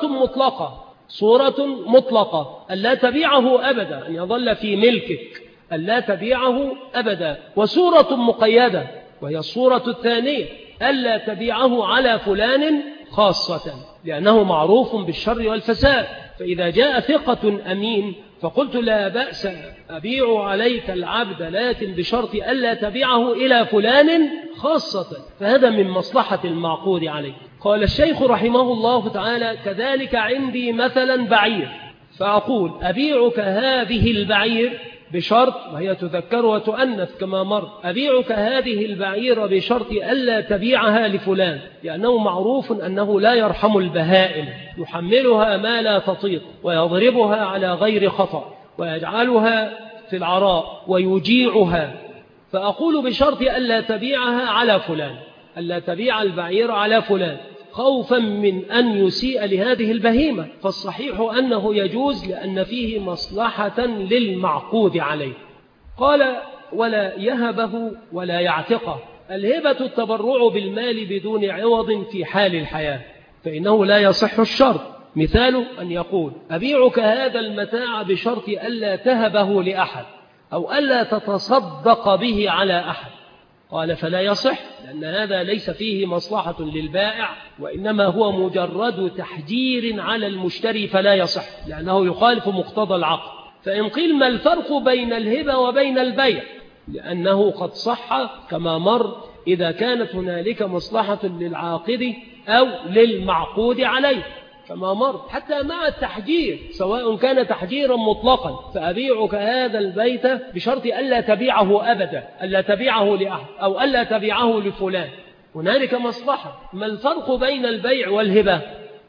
صورة مطلقة أن لا تبيعه أبدا، أن يظل في ملكك أن لا تبيعه أبدا. وصورة مقيدة وهي الصورة الثانية ألا تبيعه على فلان خاصة، لأنه معروف بالشر والفساد. فإذا جاء ثقة أمين فقلت لا بأس أبيع عليك العبد لكن بشرط ألا تبيعه إلى فلان خاصة، فهذا من مصلحة المعقود عليه. قال الشيخ رحمه الله تعالى كذلك عندي مثلا بعير، فأقول أبيعك هذه البعير بشرط، وهي تذكر وتؤنث كما مر، أبيعك هذه البعير بشرط ألا تبيعها لفلان، لأنه معروف أنه لا يرحم البهائم، يحملها ما لا تطيق ويضربها على غير خطأ ويجعلها في العراء ويجيعها، فأقول بشرط ألا تبيعها على فلان، ألا تبيع البعير على فلان خوفا من أن يسيء لهذه البهيمة. فالصحيح أنه يجوز لأن فيه مصلحة للمعقود عليه. قال ولا يهبه ولا يعتقه. الهبة التبرع بالمال بدون عوض في حال الحياة، فإنه لا يصح الشرط. مثاله أن يقول أبيعك هذا المتاع بشرط ألا تهبه لأحد أو ألا تتصدق به على أحد، قال فلا يصح، لأن هذا ليس فيه مصلحة للبائع، وإنما هو مجرد تحجير على المشتري، فلا يصح لأنه يخالف مقتضى العقد. فإن قيل ما الفرق بين الهبة وبين البيع؟ لأنه قد صح كما مر إذا كانت هنالك مصلحة للعاقد أو للمعقود عليه كما مر، حتى مع التحجير سواء كان تحجيرا مطلقا، فأبيعك هذا البيت بشرط ألا تبيعه أبدا، ألا تبيعه لأحد أو ألا تبيعه لفلان، هنالك مصلحة. ما الفرق بين البيع والهبة؟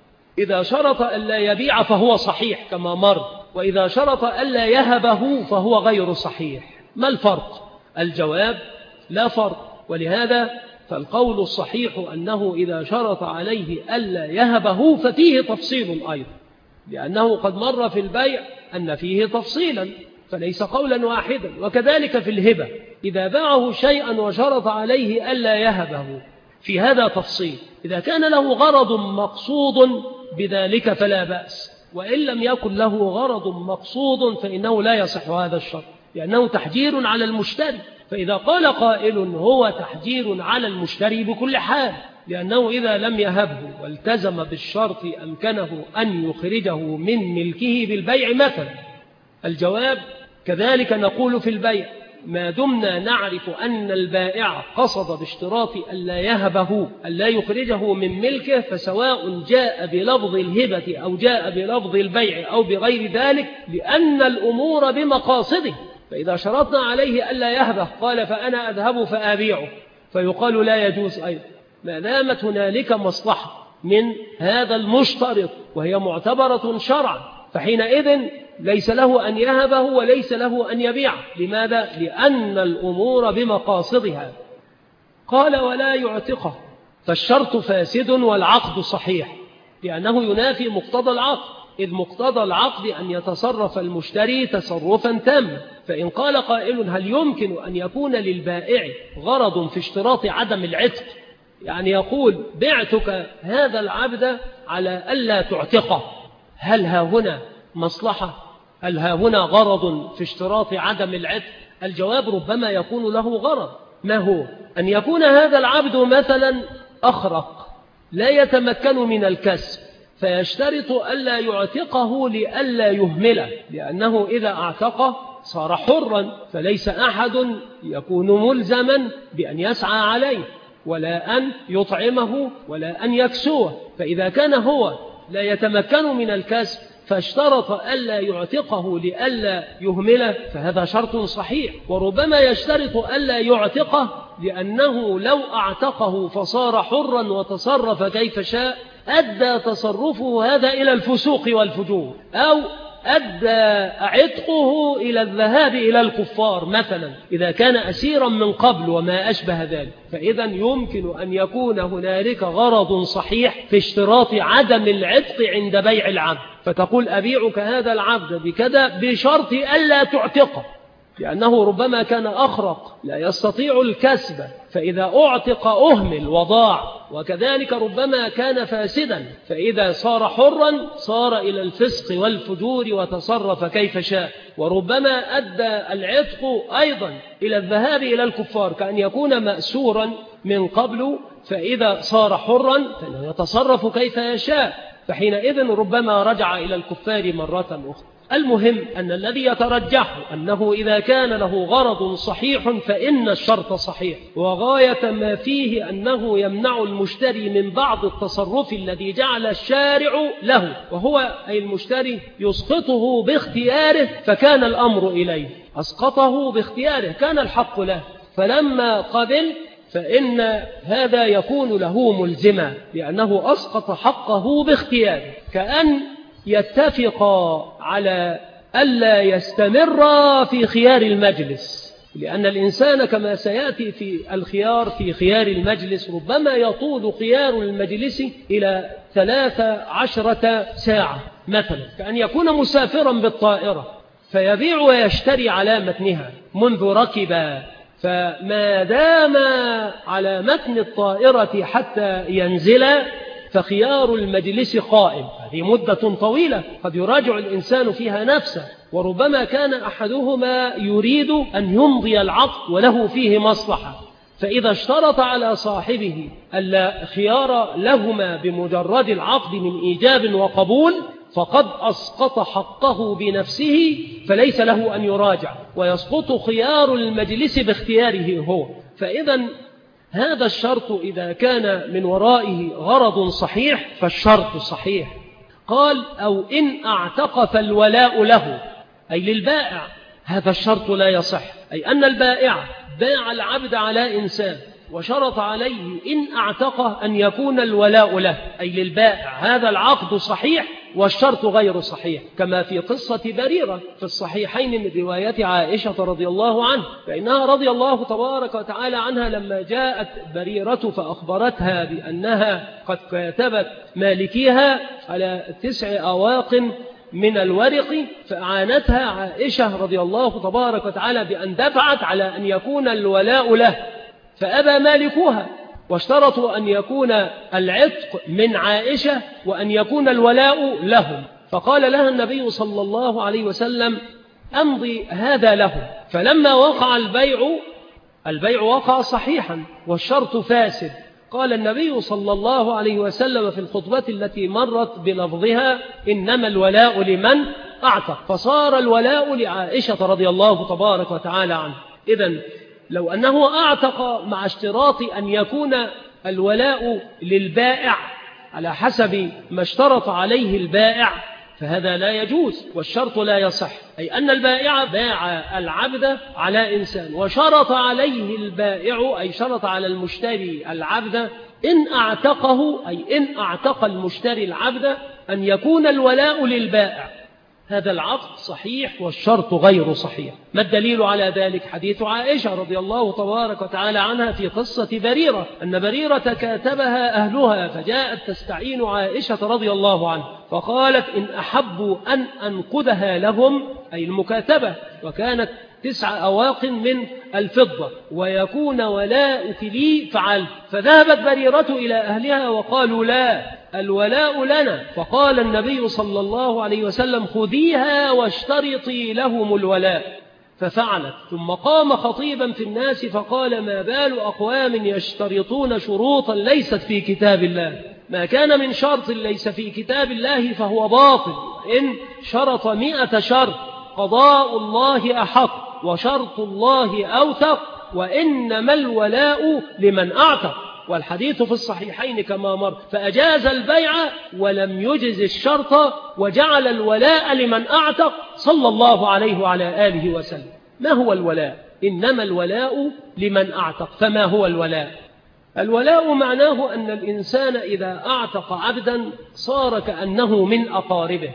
إذا شرط ألا يبيع فهو صحيح كما مر، وإذا شرط ألا يهبه فهو غير صحيح. ما الفرق؟ الجواب لا فرق، ولهذا فالقول الصحيح أنه إذا شرط عليه ألا يهبه ففيه تفصيل أيضا، لأنه قد مر في البيع أن فيه تفصيلا فليس قولا واحدا. وكذلك في الهبة إذا باعه شيئا وشرط عليه ألا يهبه في هذا تفصيل، إذا كان له غرض مقصود بذلك فلا بأس، وإن لم يكن له غرض مقصود فإنه لا يصح هذا الشرط، لأنه تحجير على المشتري. فإذا قال قائل هو تحجير على المشتري بكل حال، لأنه إذا لم يهبه والتزم بالشرط أمكنه أن يخرجه من ملكه بالبيع مثلا. الجواب كذلك نقول في البيع ما دمنا نعرف أن البائع قصد باشتراط ألا يهبه ألا يخرجه من ملكه، فسواء جاء بلفظ الهبة أو جاء بلفظ البيع أو بغير ذلك، لأن الأمور بمقاصده. فإذا شرطنا عليه ألا يهبه قال فأنا أذهب فأبيعه، فيقال لا يجوز أيضا ما دامت هنالك مصلحة من هذا المشترط وهي معتبرة شرعا، فحينئذ ليس له أن يهبه وليس له أن يبيع. لماذا؟ لأن الأمور بمقاصدها. قال ولا يعتقه، فالشرط فاسد والعقد صحيح، لأنه ينافي مقتضى العقد، إذ مقتضى العقد أن يتصرف المشتري تصرفا تاما. فإن قال قائل هل يمكن أن يكون للبائع غرض في اشتراط عدم العتق، يعني يقول بعتك هذا العبد على ألا تعتقه، هل ها هنا مصلحة؟ هل ها هنا غرض في اشتراط عدم العتق؟ الجواب ربما يكون له غرض. ما هو؟ أن يكون هذا العبد مثلا أخرق لا يتمكن من الكسب، فيشترط ألا يعتقه لألا يهمله، لأنه إذا اعتقه صار حرا، فليس أحد يكون ملزما بأن يسعى عليه ولا أن يطعمه ولا أن يكسوه. فإذا كان هو لا يتمكن من الكسب فاشترط ألا يعتقه لألا يهمله، فهذا شرط صحيح. وربما يشترط ألا يعتقه لأنه لو اعتقه فصار حرا وتصرف كيف شاء أدى تصرفه هذا إلى الفسوق والفجور، أو أدى عتقه إلى الذهاب إلى الكفار مثلا إذا كان أسيرا من قبل وما أشبه ذلك. فإذا يمكن أن يكون هنالك غرض صحيح في اشتراط عدم العتق عند بيع العبد، فتقول أبيعك هذا العبد بكذا بشرط ألا تعتقه، لأنه ربما كان أخرق لا يستطيع الكسب، فإذا أعتق أهمل وضاع. وكذلك ربما كان فاسدا، فإذا صار حرا صار إلى الفسق والفجور وتصرف كيف شاء. وربما أدى العتق أيضا إلى الذهاب إلى الكفار، كأن يكون مأسورا من قبل فإذا صار حرا فإنه يتصرف كيف يشاء، فحينئذ ربما رجع إلى الكفار مرة أخرى. المهم أن الذي يترجح أنه إذا كان له غرض صحيح فإن الشرط صحيح، وغاية ما فيه أنه يمنع المشتري من بعض التصرف الذي جعل الشارع له، وهو أي المشتري يسقطه باختياره، فكان الأمر إليه أسقطه باختياره، كان الحق له، فلما قبل فإن هذا يكون له ملزما لأنه أسقط حقه باختياره، كأن يتفق على ألا يستمر في خيار المجلس، لأن الإنسان كما سيأتي في الخيار في خيار المجلس ربما يطول خيار المجلس إلى 13 ساعة مثلا، كأن يكون مسافرا بالطائرة فيبيع ويشتري على متنها منذ ركب، فما دام على متن الطائرة حتى ينزل فخيار المجلس قائم. هذه مدة طويلة قد يراجع الإنسان فيها نفسه، وربما كان أحدهما يريد أن يمضي العقد وله فيه مصلحة، فإذا اشترط على صاحبه ألا خيار لهما بمجرد العقد من إيجاب وقبول فقد أسقط حقه بنفسه فليس له أن يراجع، ويسقط خيار المجلس باختياره هو. فإذا هذا الشرط إذا كان من ورائه غرض صحيح فالشرط صحيح. قال أو إن اعتق فالولاء له، أي للبائع. هذا الشرط لا يصح، أي أن البائع باع العبد على إنسان وشرط عليه إن اعتقه أن يكون الولاء له، أي للبائع. هذا العقد صحيح والشرط غير صحيح، كما في قصة بريرة في الصحيحين من رواية عائشة رضي الله عنها، فإنها رضي الله تبارك وتعالى عنها لما جاءت بريرة فأخبرتها بأنها قد كاتبت مالكيها على 9 أواق من الورق، فأعانتها عائشة رضي الله تبارك وتعالى بأن دفعت على أن يكون الولاء له، فأبى مالكوها واشترطوا أن يكون العتق من عائشة وأن يكون الولاء لهم. فقال لها النبي صلى الله عليه وسلم أمضي هذا له. فلما وقع البيع وقع صحيحا والشرط فاسد. قال النبي صلى الله عليه وسلم في الخطبة التي مرت بلفظها إنما الولاء لمن أعتق، فصار الولاء لعائشة رضي الله تبارك وتعالى عنه. إذن لو أنه أعتق مع اشتراط أن يكون الولاء للبائع على حسب ما اشترط عليه البائع فهذا لا يجوز والشرط لا يصح، أي أن البائع باع العبد على إنسان وشرط عليه البائع، أي شرط على المشتري العبد إن اعتقه، أي إن اعتق المشتري العبد أن يكون الولاء للبائع. هذا العقد صحيح والشرط غير صحيح. ما الدليل على ذلك؟ حديث عائشة رضي الله تبارك وتعالى عنها في قصة بريرة، أن بريرة كاتبها أهلها فجاءت تستعين عائشة رضي الله عنها فقالت إن أحبوا أن أنقذها لهم، أي المكاتبة، وكانت 9 أواق من الفضة ويكون ولاؤك لي فعلت. فذهبت بريرة إلى أهلها وقالوا لا، الولاء لنا. فقال النبي صلى الله عليه وسلم خذيها واشترطي لهم الولاء، ففعلت. ثم قام خطيبا في الناس فقال ما بال أقوام يشترطون شروطا ليست في كتاب الله، ما كان من شرط ليس في كتاب الله فهو باطل، إن شرط 100 شرط قضاء الله أحق وشرط الله أوثق وإنما الولاء لمن أعتق. والحديث في الصحيحين كما مر. فأجاز البيع ولم يجز الشرط وجعل الولاء لمن أعتق صلى الله عليه وعلى آله وسلم. ما هو الولاء؟ إنما الولاء لمن أعتق. فما هو الولاء؟ الولاء معناه أن الإنسان إذا أعتق عبدا صار كأنه من أقاربه،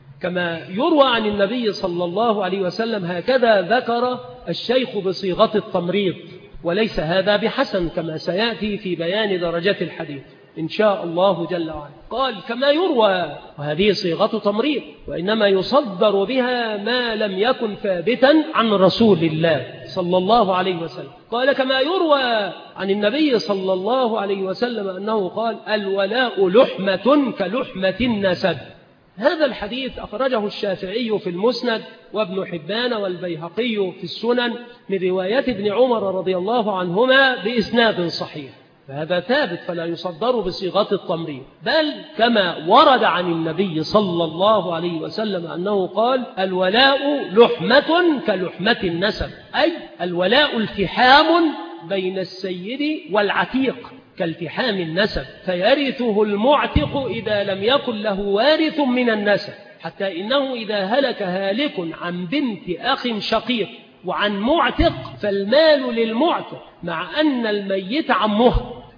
كما يروى عن النبي صلى الله عليه وسلم. هكذا ذكر الشيخ بصيغة التمريض، وليس هذا بحسن كما سيأتي في بيان درجات الحديث إن شاء الله جل وعلا. قال كما يروى، وهذه صيغة تمريض وإنما يصدر بها ما لم يكن ثابتا عن رسول الله صلى الله عليه وسلم. قال كما يروى عن النبي صلى الله عليه وسلم أنه قال الولاء لحمة كلحمة النسب. هذا الحديث أخرجه الشافعي في المسند وابن حبان والبيهقي في السنن من رواية ابن عمر رضي الله عنهما بإسناد صحيح، فهذا ثابت فلا يصدر بصيغة التمريض، بل كما ورد عن النبي صلى الله عليه وسلم أنه قال الولاء لحمة كلحمة النسب، أي الولاء التحام بين السيد والعتيق كالتحام النسب، فيرثه المعتق إذا لم يكن له وارث من النسب، حتى إنه إذا هلك هالك عن بنت أخ شقيق وعن معتق فالمال للمعتق مع أن الميت عمه،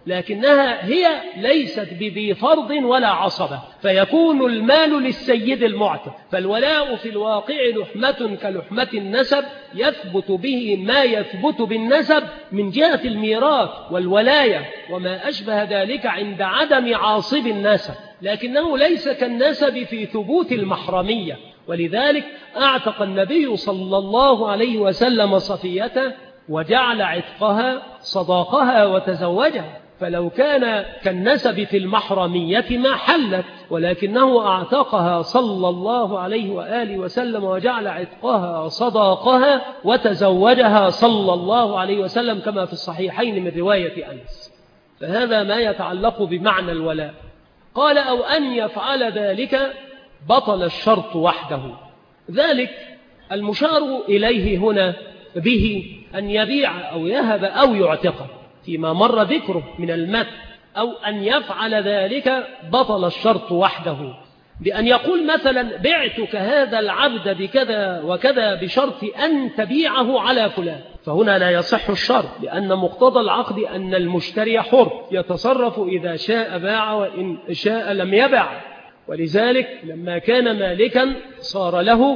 لكنها هي ليست بذي فرض ولا عصبة، فيكون المال للسيد المعتق. فالولاء في الواقع لحمة كلحمة النسب، يثبت به ما يثبت بالنسب من جهة الميراث والولاية وما أشبه ذلك عند عدم عاصب النسب، لكنه ليس كالنسب في ثبوت المحرمية. ولذلك أعتق النبي صلى الله عليه وسلم صفية وجعل عتقها صداقها وتزوجها، فلو كان كالنسب في المحرمية ما حلت، ولكنه أعتقها صلى الله عليه وآله وسلم وجعل عتقها صداقها وتزوجها صلى الله عليه وسلم كما في الصحيحين من رواية أنس. فهذا ما يتعلق بمعنى الولاء. قال أو أن يفعل ذلك بطل الشرط وحده. ذلك المشار إليه هنا به أن يبيع أو يهب أو يعتق فيما مر ذكره من المتن، أو أن يفعل ذلك بطل الشرط وحده، بأن يقول مثلا بعتك هذا العبد بكذا وكذا بشرط أن تبيعه على فلان، فهنا لا يصح الشرط، لأن مقتضى العقد أن المشتري حر يتصرف إذا شاء باع وإن شاء لم يبع. ولذلك لما كان مالكا صار له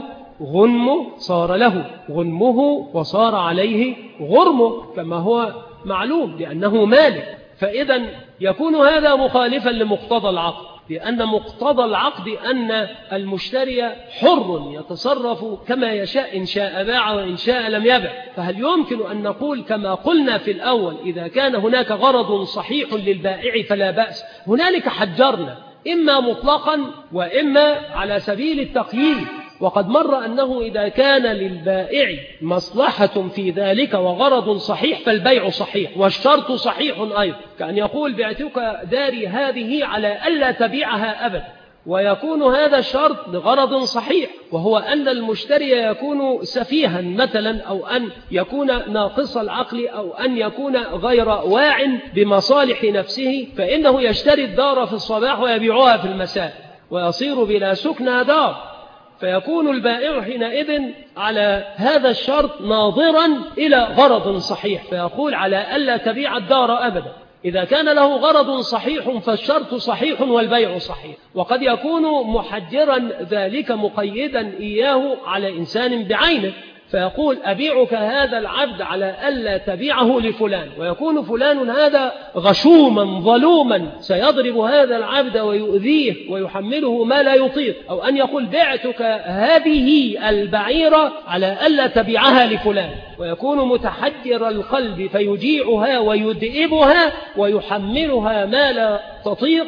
غنمه وصار عليه غرمه كما هو معلوم لأنه مالك. فإذا يكون هذا مخالفا لمقتضى العقد، لأن مقتضى العقد أن المشتري حر يتصرف كما يشاء، إن شاء باع وإن شاء لم يبع. فهل يمكن أن نقول كما قلنا في الأول إذا كان هناك غرض صحيح للبائع فلا بأس؟ هنالك حجرنا إما مطلقا وإما على سبيل التقييد، وقد مر أنه إذا كان للبائع مصلحة في ذلك وغرض صحيح فالبيع صحيح والشرط صحيح أيضا، كأن يقول بعتك داري هذه على ألا تبيعها أبدا، ويكون هذا الشرط لغرض صحيح، وهو أن المشتري يكون سفيها مثلا، أو أن يكون ناقص العقل، أو أن يكون غير واع بمصالح نفسه، فإنه يشتري الدار في الصباح ويبيعها في المساء ويصير بلا سكنى دار، فيكون البائع حينئذ على هذا الشرط ناظرا إلى غرض صحيح، فيقول على ألا تبيع الدار أبدا. إذا كان له غرض صحيح فالشرط صحيح والبيع صحيح. وقد يكون محجرا ذلك مقيدا إياه على إنسان بعينه، فيقول أبيعك هذا العبد على ألا تبيعه لفلان، ويكون فلان هذا غشوما ظلوما سيضرب هذا العبد ويؤذيه ويحمله ما لا يطيق، أو أن يقول بعتك هذه البعيرة على ألا تبيعها لفلان، ويكون متحجر القلب فيجيعها ويدئبها ويحملها ما لا تطيق،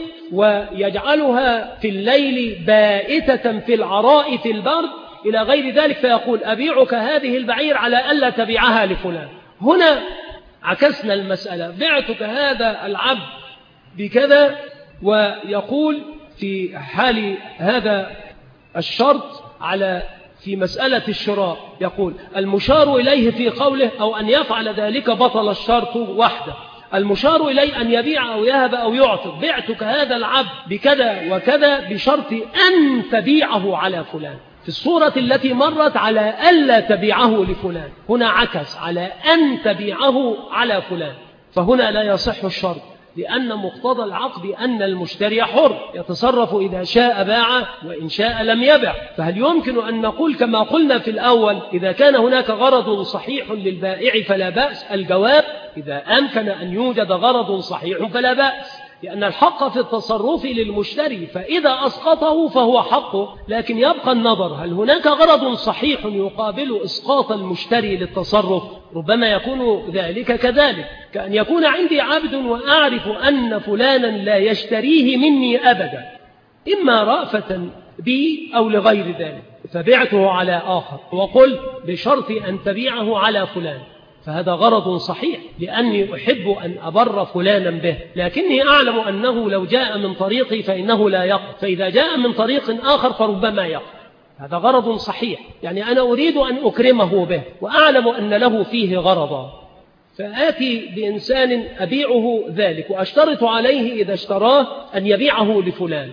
ويجعلها في الليل بائتة في العراء في البرد إلى غير ذلك، فيقول أبيعك هذه البعير على ألا تبيعها لفلان. هنا عكسنا المسألة، بعتك هذا العبد بكذا، ويقول في حال هذا الشرط على في مسألة الشراء يقول المشار إليه في قوله أو أن يفعل ذلك بطل الشرط وحده. المشار إليه أن يبيع أو يهب أو يعتق، بعتك هذا العبد بكذا وكذا بشرط أن تبيعه على فلان. في الصورة التي مرت على ألا تبيعه لفلان، هنا عكس على أن تبيعه على فلان، فهنا لا يصح الشرط، لأن مقتضى العقد أن المشتري حر يتصرف إذا شاء باع وإن شاء لم يبع. فهل يمكن أن نقول كما قلنا في الأول إذا كان هناك غرض صحيح للبائع فلا بأس؟ الجواب إذا أمكن أن يوجد غرض صحيح فلا بأس، لأن الحق في التصرف للمشتري، فإذا أسقطه فهو حقه، لكن يبقى النظر هل هناك غرض صحيح يقابل إسقاط المشتري للتصرف؟ ربما يكون ذلك كذلك، كأن يكون عندي عبد وأعرف أن فلانا لا يشتريه مني أبدا، إما رأفة بي أو لغير ذلك، فبعته على آخر وقل بشرط أن تبيعه على فلان، فهذا غرض صحيح لأني أحب أن أبر فلانا به، لكني أعلم أنه لو جاء من طريقي فإنه لا يقع، فإذا جاء من طريق آخر فربما يقع. هذا غرض صحيح، يعني أنا أريد أن أكرمه به وأعلم أن له فيه غرضا، فآتي بإنسان أبيعه ذلك وأشترط عليه إذا اشتراه أن يبيعه لفلان.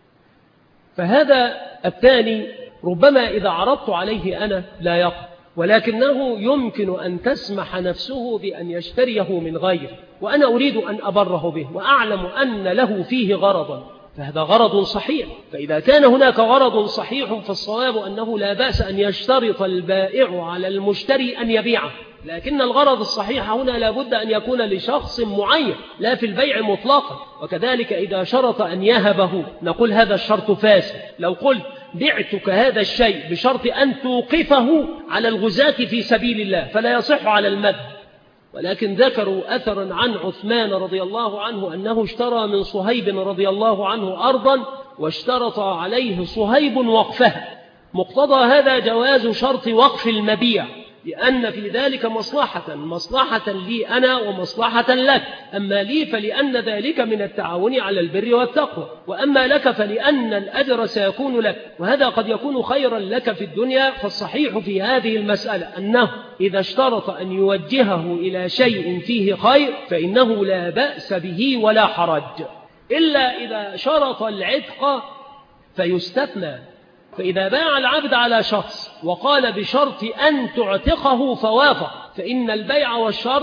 فهذا الثاني ربما إذا عرضت عليه أنا لا يقع، ولكنه يمكن أن تسمح نفسه بأن يشتريه من غيره، وأنا أريد أن أبره به وأعلم أن له فيه غرضا، فهذا غرض صحيح. فإذا كان هناك غرض صحيح فالصواب أنه لا بأس أن يشترط البائع على المشتري أن يبيعه، لكن الغرض الصحيح هنا لابد أن يكون لشخص معين لا في البيع مطلقا. وكذلك إذا شرط أن يهبه نقول هذا الشرط فاسد. لو قلت بعتك هذا الشيء بشرط أن توقفه على الغزاة في سبيل الله فلا يصح على المذهب، ولكن ذكروا أثرا عن عثمان رضي الله عنه أنه اشترى من صهيب رضي الله عنه أرضا واشترط عليه صهيب وقفها، مقتضى هذا جواز شرط وقف المبيع، لأن في ذلك مصلحة لي أنا ومصلحة لك. أما لي فلأن ذلك من التعاون على البر والتقوى، وأما لك فلأن الأجر سيكون لك، وهذا قد يكون خيرا لك في الدنيا. فالصحيح في هذه المسألة أنه إذا اشترط أن يوجهه إلى شيء فيه خير فإنه لا بأس به ولا حرج، إلا إذا شرط العتق فيستثنى. فإذا باع العبد على شخص وقال بشرط أن تعتقه فوافق، فإن البيع والشرط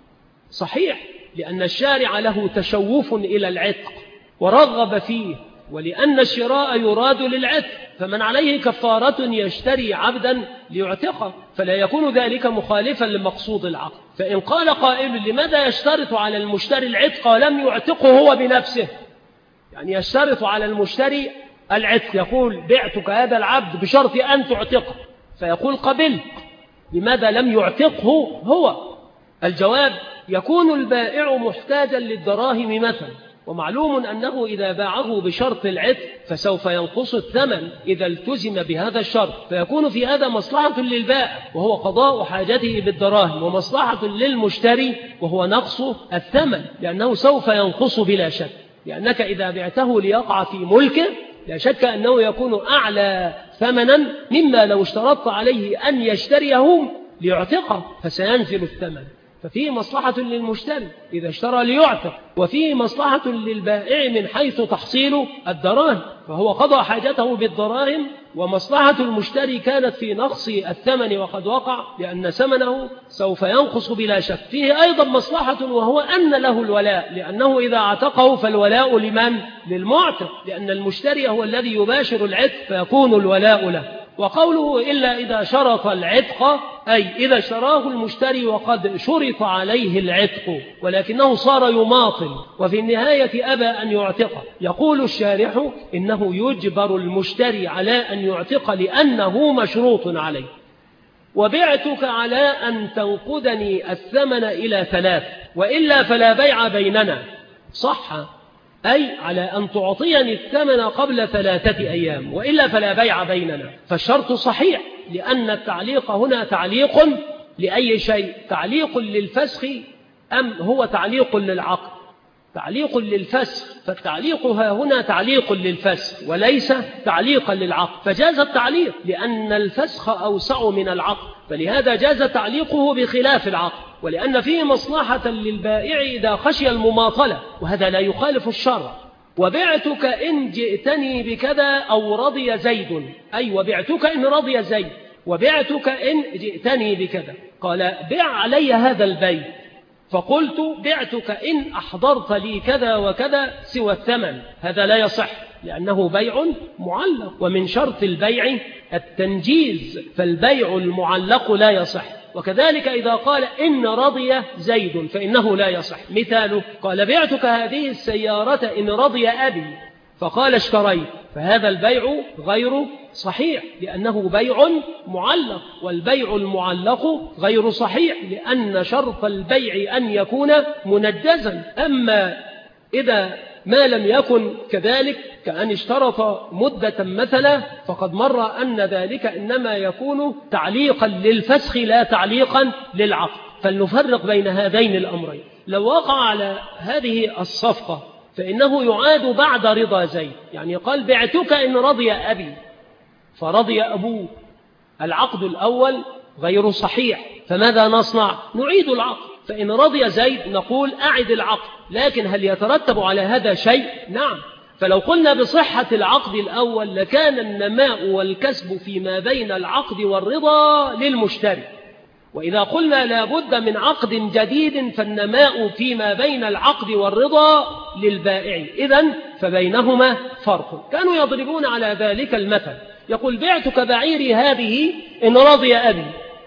صحيح، لأن الشارع له تشوف إلى العتق ورغب فيه، ولأن الشراء يراد للعتق، فمن عليه كفارة يشتري عبدا ليعتقه، فلا يكون ذلك مخالفا لمقصود العقد. فإن قال قائل لماذا يشترط على المشتري العتق ولم يعتقه هو بنفسه؟ يعني يشترط على المشتري العتق، يقول بعتك هذا العبد بشرط أن تعتقه، فيقول قبلت، لماذا لم يعتقه هو؟ الجواب: يكون البائع محتاجا للدراهم مثلا، ومعلوم أنه إذا باعه بشرط العتق فسوف ينقص الثمن إذا التزم بهذا الشرط، فيكون في هذا مصلحة للبائع وهو قضاء حاجته بالدراهم، ومصلحة للمشتري وهو نقص الثمن، لأنه سوف ينقص بلا شك، لأنك إذا بعته ليقع في ملكه لا شك أنه يكون أعلى ثمنا مما لو اشترطت عليه أن يشتريه ليعتقه، فسينزل الثمن. ففيه مصلحة للمشتري إذا اشترى ليعتق، وفيه مصلحة للبائع من حيث تحصيل الدراهم، فهو قضى حاجته بالدراهم، ومصلحة المشتري كانت في نقص الثمن وقد وقع، لأن ثمنه سوف ينقص بلا شك. فيه أيضا مصلحة وهو أن له الولاء، لأنه إذا اعتقه فالولاء لمن؟ للمعتق، لأن المشتري هو الذي يباشر العتق فيكون الولاء له. وقوله إلا إذا شرط العتق، أي إذا اشتراه المشتري وقد شرط عليه العتق ولكنه صار يماطل وفي النهاية أبى أن يعتقه، يقول الشارح إنه يجبر المشتري على أن يعتق لأنه مشروط عليه. وبعتك على أن تنقدني الثمن إلى 3 وإلا فلا بيع بيننا، صح، أي على أن تعطيني الثمن قبل 3 أيام وإلا فلا بيع بيننا. فالشرط صحيح، لأن التعليق هنا تعليق لأي شيء، تعليق للفسخ أم هو تعليق للعقد؟ تعليق للفسخ، فالتعليق هنا تعليق للفسخ وليس تعليقا للعقد، فجاز التعليق لأن الفسخ أوسع من العقد، فلهذا جاز تعليقه بخلاف العقد، ولأن فيه مصلحة للبائع إذا خشي المماطلة، وهذا لا يخالف الشرع. وبعتك إن جئتني بكذا أو رضي زيد، أي وبعتك إن رضي زيد، وبعتك إن جئتني بكذا. قال بع علي هذا البيت، فقلت بعتك إن أحضرت لي كذا وكذا سوى الثمن، هذا لا يصح لأنه بيع معلق، ومن شرط البيع التنجيز، فالبيع المعلق لا يصح. وكذلك إذا قال إن رضي زيد فإنه لا يصح. مثاله قال بعتك هذه السيارة إن رضي أبي، فقال اشتريت، فهذا البيع غير صحيح لأنه بيع معلق، والبيع المعلق غير صحيح لأن شرط البيع أن يكون منجزا. أما إذا ما لم يكن كذلك كأن اشترط مدة مثلا، فقد مر أن ذلك إنما يكون تعليقا للفسخ لا تعليقا للعقد، فلنفرق بين هذين الأمرين. لو وقع على هذه الصفقة فإنه يعاد بعد رضا زيد، يعني قال بعتك إن رضي أبي فرضي أبوه، العقد الأول غير صحيح، فماذا نصنع؟ نعيد العقد. فإن رضي زيد نقول أعد العقد، لكن هل يترتب على هذا شيء؟ نعم. فلو قلنا بصحة العقد الأول لكان النماء والكسب فيما بين العقد والرضا للمشتري، وإذا قلنا لا بد من عقد جديد فالنماء فيما بين العقد والرضا للبائع، إذن فبينهما فرق. كانوا يضربون على ذلك المثل، يقول بعتك بعيري هذه إن رضي أبي،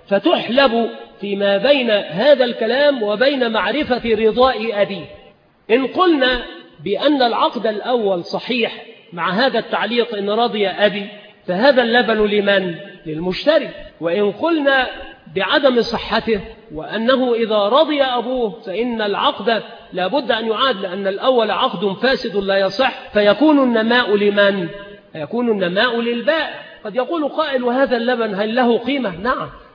فتحلب فيما بين هذا الكلام وبين معرفة رضاء أبي. إن قلنا بأن العقد الأول صحيح مع هذا التعليق إن رضي أبي، فهذا اللبن لمن؟ للمشتري. وإن قلنا بعدم صحته وأنه إذا رضي أبوه فإن العقد لا بد أن يعاد لأن الأول عقد فاسد لا يصح، فيكون النماء لمن؟ يكون النماء للبائع. قد يقول قائل وهذا اللبن هل له قيمة؟ نعم،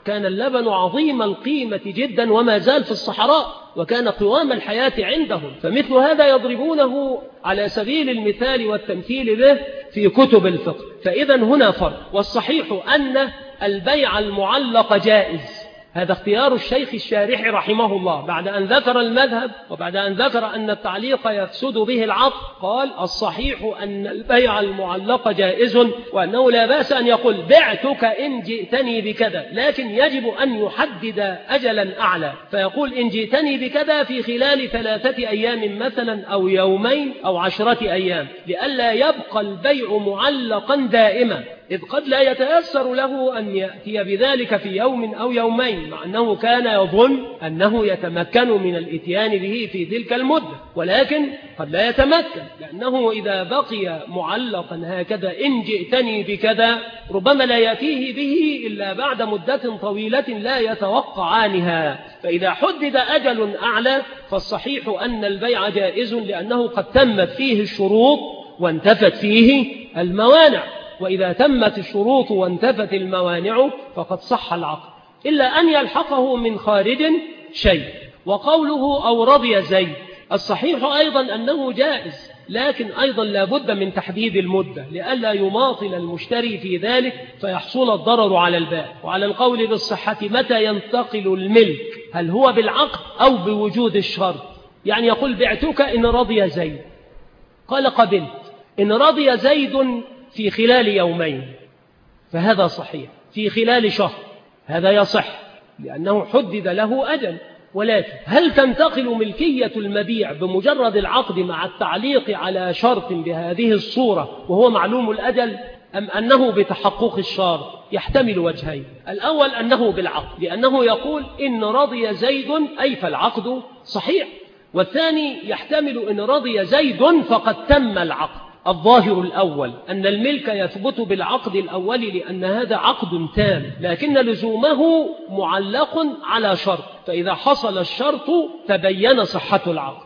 كان اللبن عظيم القيمة جدا وما زال في الصحراء، وكان قوام الحياة عندهم، فمثل هذا يضربونه على سبيل المثال والتمثيل به في كتب الفقه. فإذا هنا فرق، والصحيح أن البيع المعلق جائز. هذا اختيار الشيخ الشارح رحمه الله بعد أن ذكر المذهب وبعد أن ذكر أن التعليق يفسد به العقد. قال الصحيح أن البيع المعلق جائز، وأنه لا بأس أن يقول بعتك إن جئتني بكذا، لكن يجب أن يحدد أجلا أعلى، فيقول إن جئتني بكذا في خلال 3 أيام مثلا أو يومين أو 10 أيام، لئلا يبقى البيع معلقا دائما، إذ قد لا يتيسر له أن يأتي بذلك في يوم أو يومين، مع أنه كان يظن أنه يتمكن من الإتيان به في تلك المدة، ولكن قد لا يتمكن، لأنه إذا بقي معلقا هكذا إن جئتني بكذا ربما لا يأتيه به إلا بعد مدة طويلة لا يتوقعانها. فإذا حدد أجل أعلى فالصحيح أن البيع جائز، لأنه قد تمت فيه الشروط وانتفت فيه الموانع، وإذا تمت الشروط وانتفت الموانع فقد صح العقد، إلا أن يلحقه من خارج شيء. وقوله أو رضي زيد، الصحيح أيضا أنه جائز، لكن أيضا لا بد من تحديد المدة لئلا يماطل المشتري في ذلك فيحصل الضرر على البائع. وعلى القول بالصحة متى ينتقل الملك، هل هو بالعقد أو بوجود الشرط؟ يعني يقول بعتك إن رضي زيد، قال قبلت، إن رضي زيد في خلال يومين فهذا صحيح، في خلال شهر هذا يصح لأنه حدد له أجل. ولكن هل تنتقل ملكية المبيع بمجرد العقد مع التعليق على شرط بهذه الصورة وهو معلوم الأجل، أم أنه بتحقق الشرط؟ يحتمل وجهين، الأول أنه بالعقد لأنه يقول إن رضي زيد أي فالعقد صحيح، والثاني يحتمل إن رضي زيد فقد تم العقد. الظاهر الأول أن الملك يثبت بالعقد الأول لأن هذا عقد تام، لكن لزومه معلق على شرط، فإذا حصل الشرط تبين صحة العقد.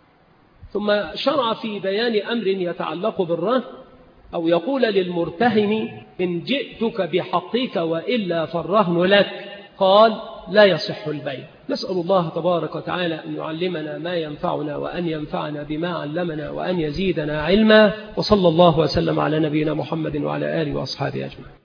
ثم شرع في بيان أمر يتعلق بالرهن، أو يقول للمرتهن إن جئتك بحقك وإلا فالرهن لك، قال لا يصح البيع. نسأل الله تبارك وتعالى أن يعلمنا ما ينفعنا وأن ينفعنا بما علمنا وأن يزيدنا علما، وصلى الله وسلم على نبينا محمد وعلى آله وأصحابه أجمعين.